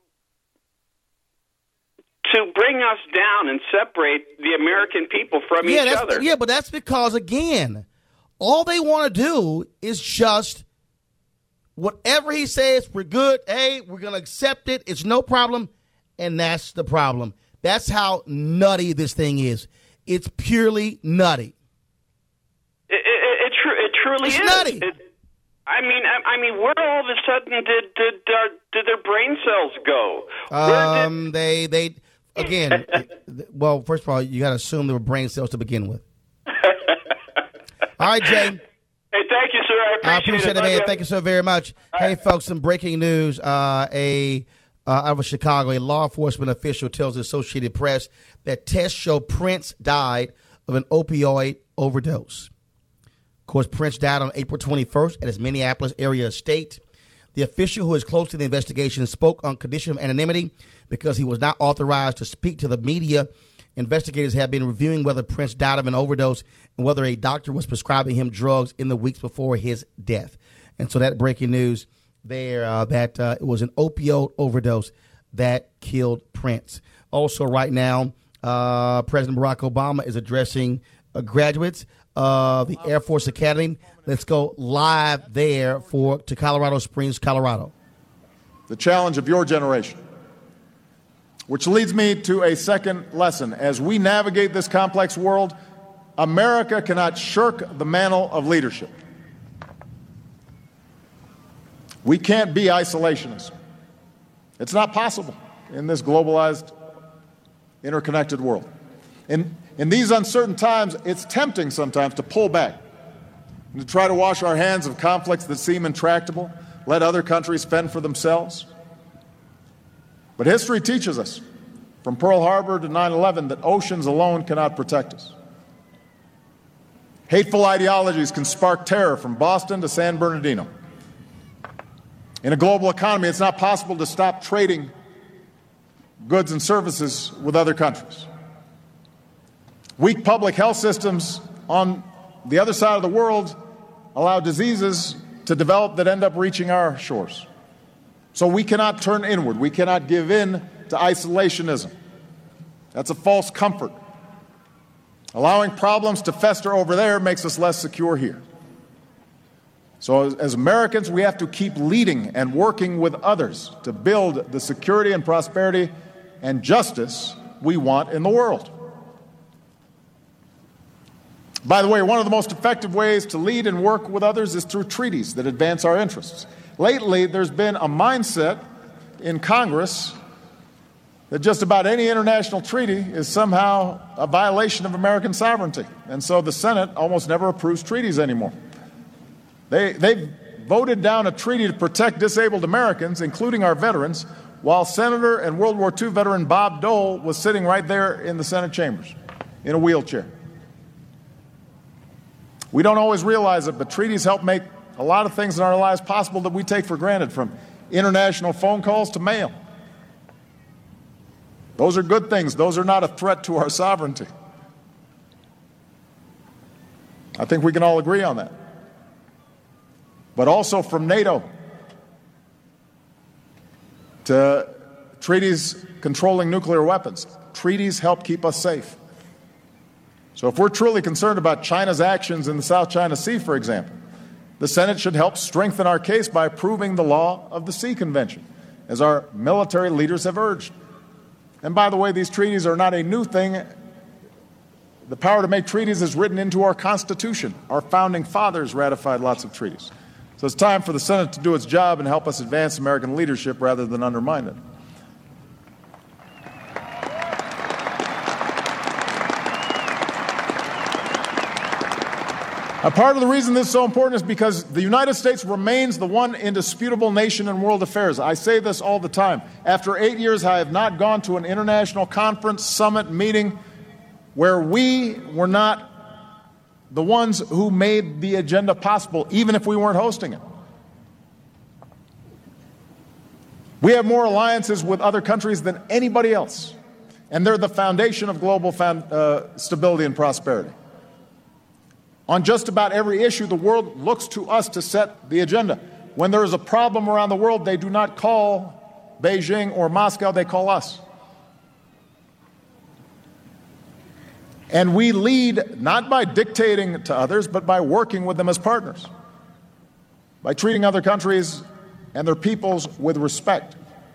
to bring us down and separate the American people from yeah, each that's, other. Yeah, but that's because, again, all they want to do is just whatever he says, we're good. Hey, we're going to accept it. It's no problem. And that's the problem. That's how nutty this thing is. It's purely nutty. It, it, it, tr- it truly it's is. Nutty. It, I mean, I, I mean, where all of a sudden did did uh, did their brain cells go? Um, did... they they again. Well, first of all, you got to assume there were brain cells to begin with. All right, Jay. Hey, thank you, sir. I appreciate, I appreciate it, it man. Thank you so very much. All hey, right. folks, some breaking news. Uh, a uh, out of Chicago, a law enforcement official tells the Associated Press that tests show Prince died of an opioid overdose. Of course, Prince died on April twenty-first at his Minneapolis area estate. The official, who is close to the investigation, spoke on condition of anonymity because he was not authorized to speak to the media. Investigators have been reviewing whether Prince died of an overdose and whether a doctor was prescribing him drugs in the weeks before his death. And so that breaking news there, uh, that uh, it was an opioid overdose that killed Prince. Also right now, uh, President Barack Obama is addressing uh, graduates of the Air Force Academy. Let's go live there for to Colorado Springs, Colorado. The challenge of your generation, which leads me to a second lesson. As we navigate this complex world, America cannot shirk the mantle of leadership. We can't be isolationists. It's not possible in this globalized, interconnected world. In, in these uncertain times, it's tempting sometimes to pull back and to try to wash our hands of conflicts that seem intractable, let other countries fend for themselves. But history teaches us, from Pearl Harbor to nine eleven, that oceans alone cannot protect us. Hateful ideologies can spark terror from Boston to San Bernardino. In a global economy, it's not possible to stop trading goods and services with other countries. Weak public health systems on the other side of the world allow diseases to develop that end up reaching our shores. So we cannot turn inward. We cannot give in to isolationism. That's a false comfort. Allowing problems to fester over there makes us less secure here. So as, as Americans, we have to keep leading and working with others to build the security and prosperity and justice we want in the world. By the way, one of the most effective ways to lead and work with others is through treaties that advance our interests. Lately, there's been a mindset in Congress that just about any international treaty is somehow a violation of American sovereignty. And so the Senate almost never approves treaties anymore. They, they voted down a treaty to protect disabled Americans, including our veterans, while Senator and World War Two veteran Bob Dole was sitting right there in the Senate chambers. in a wheelchair. We don't always realize it, but treaties help make a lot of things in our lives possible that we take for granted, from international phone calls to mail. Those are good things. Those are not a threat to our sovereignty. I think we can all agree on that. But also from NATO to treaties controlling nuclear weapons, treaties help keep us safe. So if we're truly concerned about China's actions in the South China Sea, for example, the Senate should help strengthen our case by approving the law of the Sea Convention, as our military leaders have urged. And by the way, these treaties are not a new thing. The power to make treaties is written into our Constitution. Our founding fathers ratified lots of treaties. So it's time for the Senate to do its job and help us advance American leadership rather than undermine it. A part of the reason this is so important is because the United States remains the one indisputable nation in world affairs. I say this all the time. After eight years, I have not gone to an international conference, summit, meeting where we were not the ones who made the agenda possible, even if we weren't hosting it. We have more alliances with other countries than anybody else, and they're the foundation of global found, uh, stability and prosperity. On just about every issue, the world looks to us to set the agenda. When there is a problem around the world, they do not call Beijing or Moscow, they call us. And we lead not by dictating to others, but by working with them as partners, by treating other countries and their peoples with respect,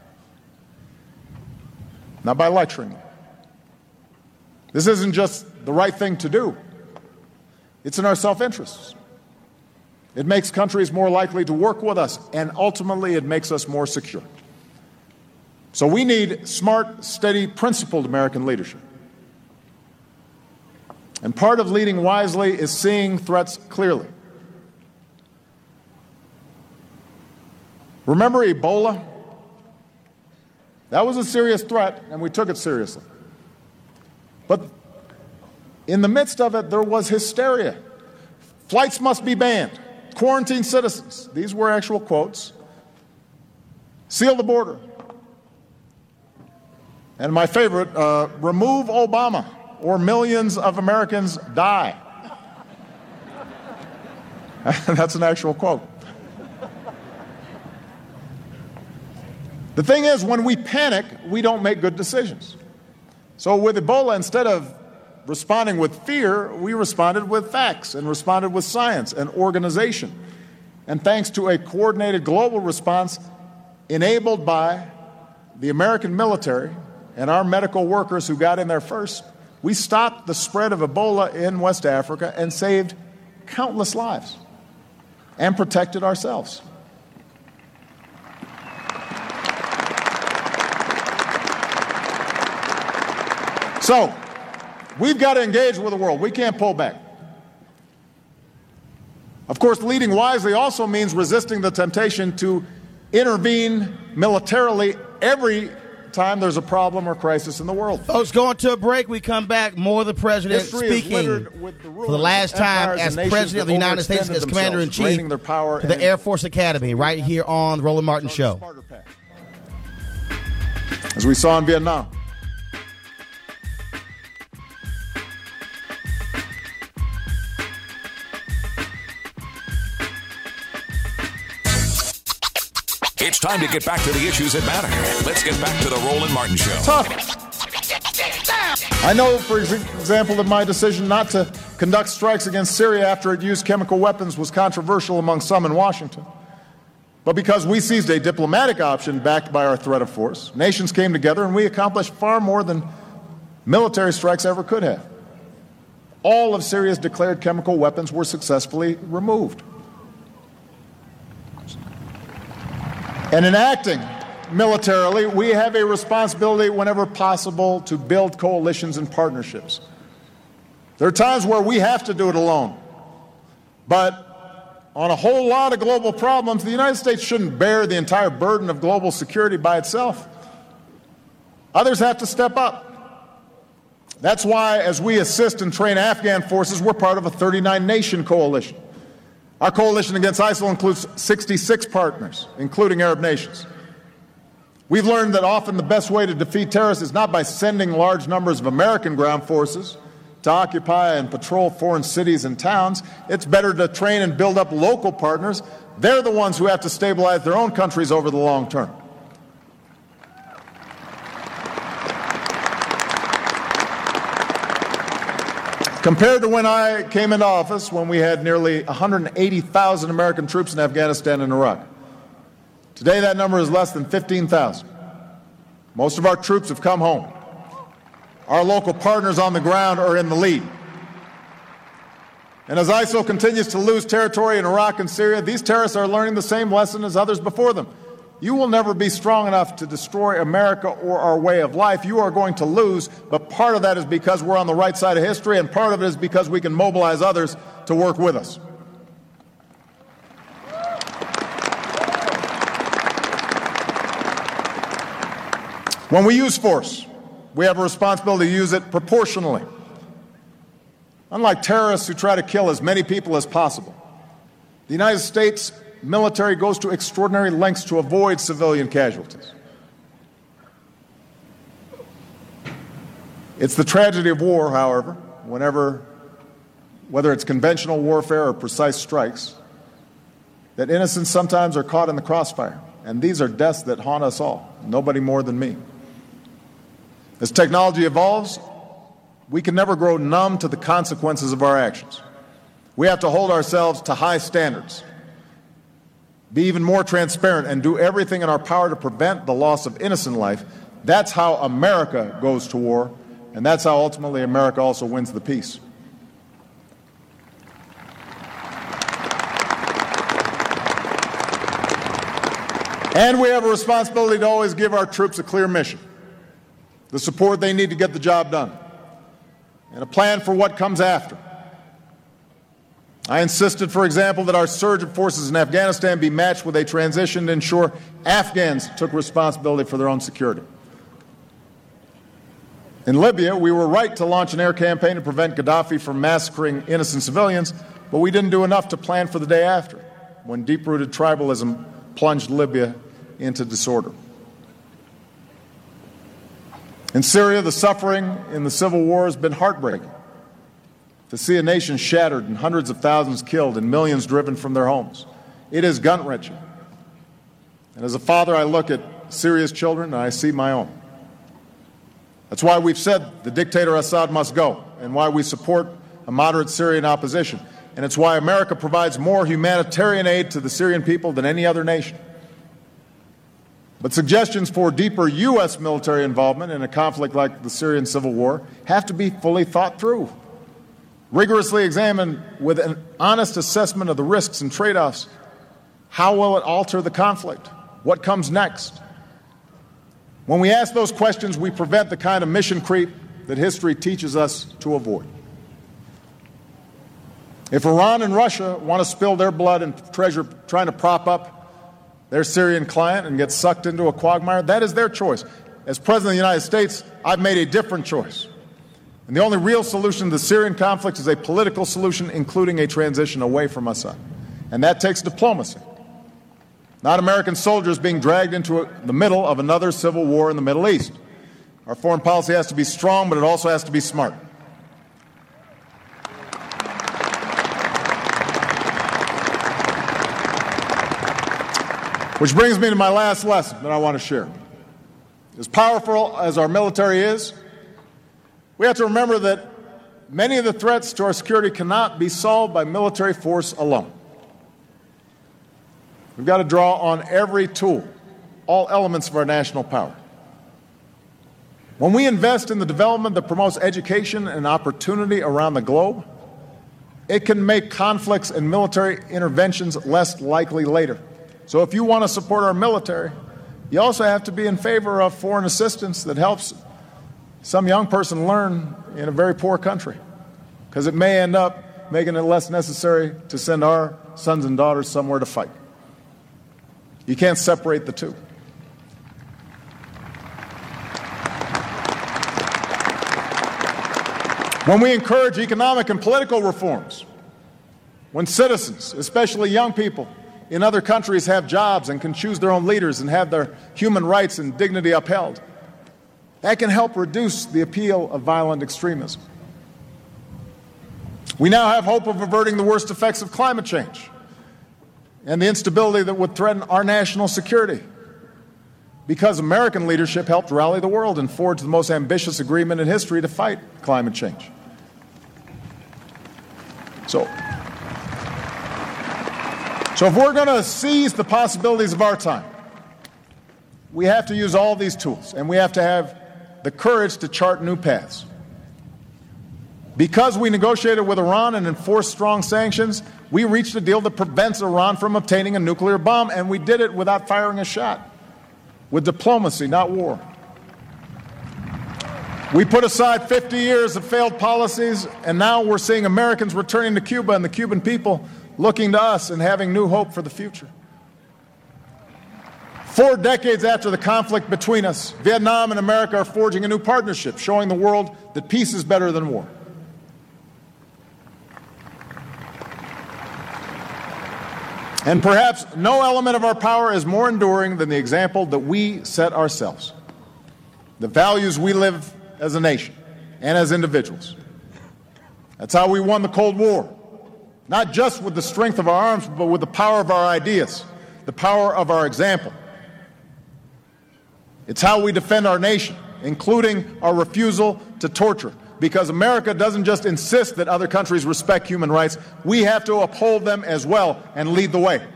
not by lecturing them. This isn't just the right thing to do. It's in our self-interests. It makes countries more likely to work with us, and ultimately it makes us more secure. So we need smart, steady, principled American leadership. And part of leading wisely is seeing threats clearly. Remember Ebola? That was a serious threat, and we took it seriously. But in the midst of it, there was hysteria. Flights must be banned. Quarantine citizens. These were actual quotes. Seal the border. And my favorite, uh, remove Obama, or millions of Americans die. That's an actual quote. The thing is, when we panic, we don't make good decisions. So with Ebola, instead of responding with fear, we responded with facts and responded with science and organization. And thanks to a coordinated global response enabled by the American military and our medical workers who got in there first, we stopped the spread of Ebola in West Africa and saved countless lives and protected ourselves. So, we've got to engage with the world. We can't pull back. Of course, leading wisely also means resisting the temptation to intervene militarily every time there's a problem or crisis in the world. Folks, going to a break. We come back. More of the president History speaking the for the last time as president of the United States, as commander-in-chief to the Air Force Academy, right here on the Roland Martin Show. As we saw in Vietnam. It's time to get back to the issues that matter. Let's get back to the Roland Martin Show. Tough. I know, for example, that my decision not to conduct strikes against Syria after it used chemical weapons was controversial among some in Washington. But because we seized a diplomatic option backed by our threat of force, nations came together and we accomplished far more than military strikes ever could have. All of Syria's declared chemical weapons were successfully removed. And in acting militarily, we have a responsibility whenever possible to build coalitions and partnerships. There are times where we have to do it alone. But on a whole lot of global problems, the United States shouldn't bear the entire burden of global security by itself. Others have to step up. That's why, as we assist and train Afghan forces, we're part of a thirty-nine nation coalition. Our coalition against ISIL includes sixty-six partners, including Arab nations. We've learned that often the best way to defeat terrorists is not by sending large numbers of American ground forces to occupy and patrol foreign cities and towns. It's better to train and build up local partners. They're the ones who have to stabilize their own countries over the long term. Compared to when I came into office, when we had nearly one hundred eighty thousand American troops in Afghanistan and Iraq, today that number is less than fifteen thousand. Most of our troops have come home. Our local partners on the ground are in the lead. And as ISIL continues to lose territory in Iraq and Syria, these terrorists are learning the same lesson as others before them. You will never be strong enough to destroy America or our way of life. You are going to lose, but part of that is because we're on the right side of history, and part of it is because we can mobilize others to work with us. When we use force, we have a responsibility to use it proportionally. Unlike terrorists who try to kill as many people as possible, the United States military goes to extraordinary lengths to avoid civilian casualties. It's the tragedy of war, however, whenever, whether it's conventional warfare or precise strikes, that innocents sometimes are caught in the crossfire. And these are deaths that haunt us all, nobody more than me. As technology evolves, we can never grow numb to the consequences of our actions. We have to hold ourselves to high standards, be even more transparent, and do everything in our power to prevent the loss of innocent life. That's how America goes to war, and that's how ultimately America also wins the peace. And we have a responsibility to always give our troops a clear mission, the support they need to get the job done, and a plan for what comes after. I insisted, for example, that our surge of forces in Afghanistan be matched with a transition to ensure Afghans took responsibility for their own security. In Libya, we were right to launch an air campaign to prevent Gaddafi from massacring innocent civilians, but we didn't do enough to plan for the day after, when deep-rooted tribalism plunged Libya into disorder. In Syria, the suffering in the civil war has been heartbreaking. To see a nation shattered and hundreds of thousands killed and millions driven from their homes, it is gut-wrenching. And as a father, I look at Syria's children and I see my own. That's why we've said the dictator Assad must go, and why we support a moderate Syrian opposition. And it's why America provides more humanitarian aid to the Syrian people than any other nation. But suggestions for deeper U S military involvement in a conflict like the Syrian civil war have to be fully thought through, rigorously examined with an honest assessment of the risks and trade-offs. How will it alter the conflict? What comes next? When we ask those questions, we prevent the kind of mission creep that history teaches us to avoid. If Iran and Russia want to spill their blood and treasure trying to prop up their Syrian client and get sucked into a quagmire, that is their choice. As President of the United States, I've made a different choice. And the only real solution to the Syrian conflict is a political solution, including a transition away from Assad. And that takes diplomacy, not American soldiers being dragged into a, the middle of another civil war in the Middle East. Our foreign policy has to be strong, but it also has to be smart. Which brings me to my last lesson that I want to share. As powerful as our military is, we have to remember that many of the threats to our security cannot be solved by military force alone. We've got to draw on every tool, all elements of our national power. When we invest in the development that promotes education and opportunity around the globe, it can make conflicts and military interventions less likely later. So if you want to support our military, you also have to be in favor of foreign assistance that helps some young person learn in a very poor country, because it may end up making it less necessary to send our sons and daughters somewhere to fight. You can't separate the two. When we encourage economic and political reforms, when citizens, especially young people in other countries, have jobs and can choose their own leaders and have their human rights and dignity upheld, that can help reduce the appeal of violent extremism. We now have hope of averting the worst effects of climate change and the instability that would threaten our national security, because American leadership helped rally the world and forge the most ambitious agreement in history to fight climate change. So, so if we're going to seize the possibilities of our time, we have to use all these tools, and we have to have the courage to chart new paths. Because we negotiated with Iran and enforced strong sanctions, we reached a deal that prevents Iran from obtaining a nuclear bomb, and we did it without firing a shot, with diplomacy, not war. We put aside fifty years of failed policies, and now we're seeing Americans returning to Cuba and the Cuban people looking to us and having new hope for the future. Four decades after the conflict between us, Vietnam and America are forging a new partnership, showing the world that peace is better than war. And perhaps no element of our power is more enduring than the example that we set ourselves, the values we live as a nation and as individuals. That's how we won the Cold War, not just with the strength of our arms, but with the power of our ideas, the power of our example. It's how we defend our nation, including our refusal to torture, because America doesn't just insist that other countries respect human rights. We have to uphold them as well and lead the way.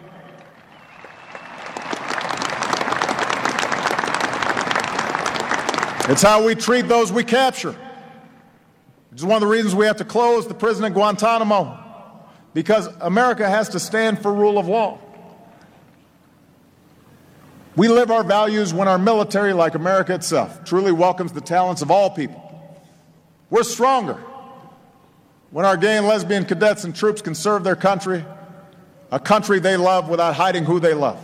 It's how we treat those we capture. Which is one of the reasons we have to close the prison at Guantanamo, because America has to stand for rule of law. We live our values when our military, like America itself, truly welcomes the talents of all people. We're stronger when our gay and lesbian cadets and troops can serve their country, a country they love, without hiding who they love.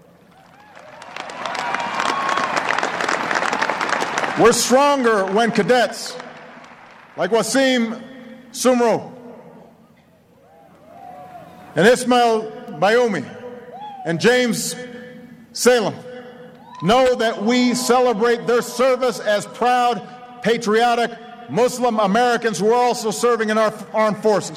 We're stronger when cadets like Wasim Sumro and Ismail Bayoumi and James Salem know that we celebrate their service as proud, patriotic Muslim Americans who are also serving in our armed forces.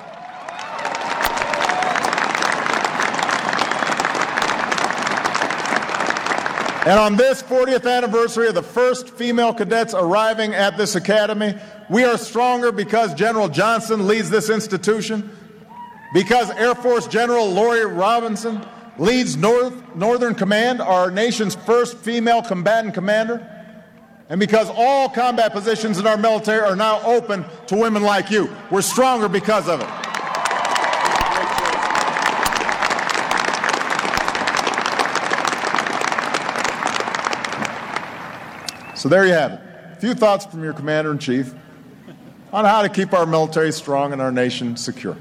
And on this fortieth anniversary of the first female cadets arriving at this academy, we are stronger because General Johnson leads this institution, because Air Force General Lori Robinson leads North, Northern Command, our nation's first female combatant commander, and because all combat positions in our military are now open to women like you. We're stronger because of it. So there you have it. A few thoughts from your Commander-in-Chief on how to keep our military strong and our nation secure.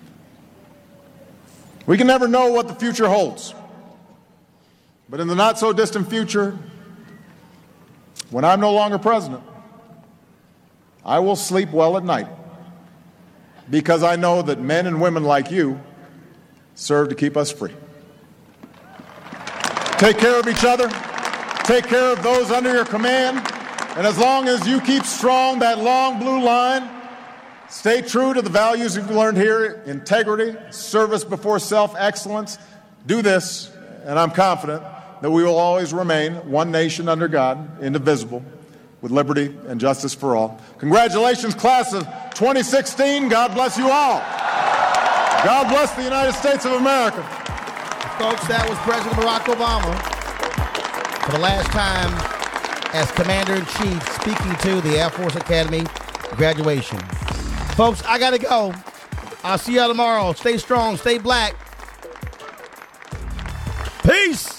We can never know what the future holds, but in the not-so-distant future, when I'm no longer president, I will sleep well at night, because I know that men and women like you serve to keep us free. Take care of each other. Take care of those under your command. And as long as you keep strong that long blue line, stay true to the values you've learned here: integrity, service before self, excellence. Do this, and I'm confident that we will always remain one nation under God, indivisible, with liberty and justice for all. Congratulations, class of twenty sixteen. God bless you all. God bless the United States of America. Folks, that was President Barack Obama for the last time as Commander-in-Chief speaking to the Air Force Academy graduation. Folks, I got to go. I'll see y'all tomorrow. Stay strong. Stay black. Peace.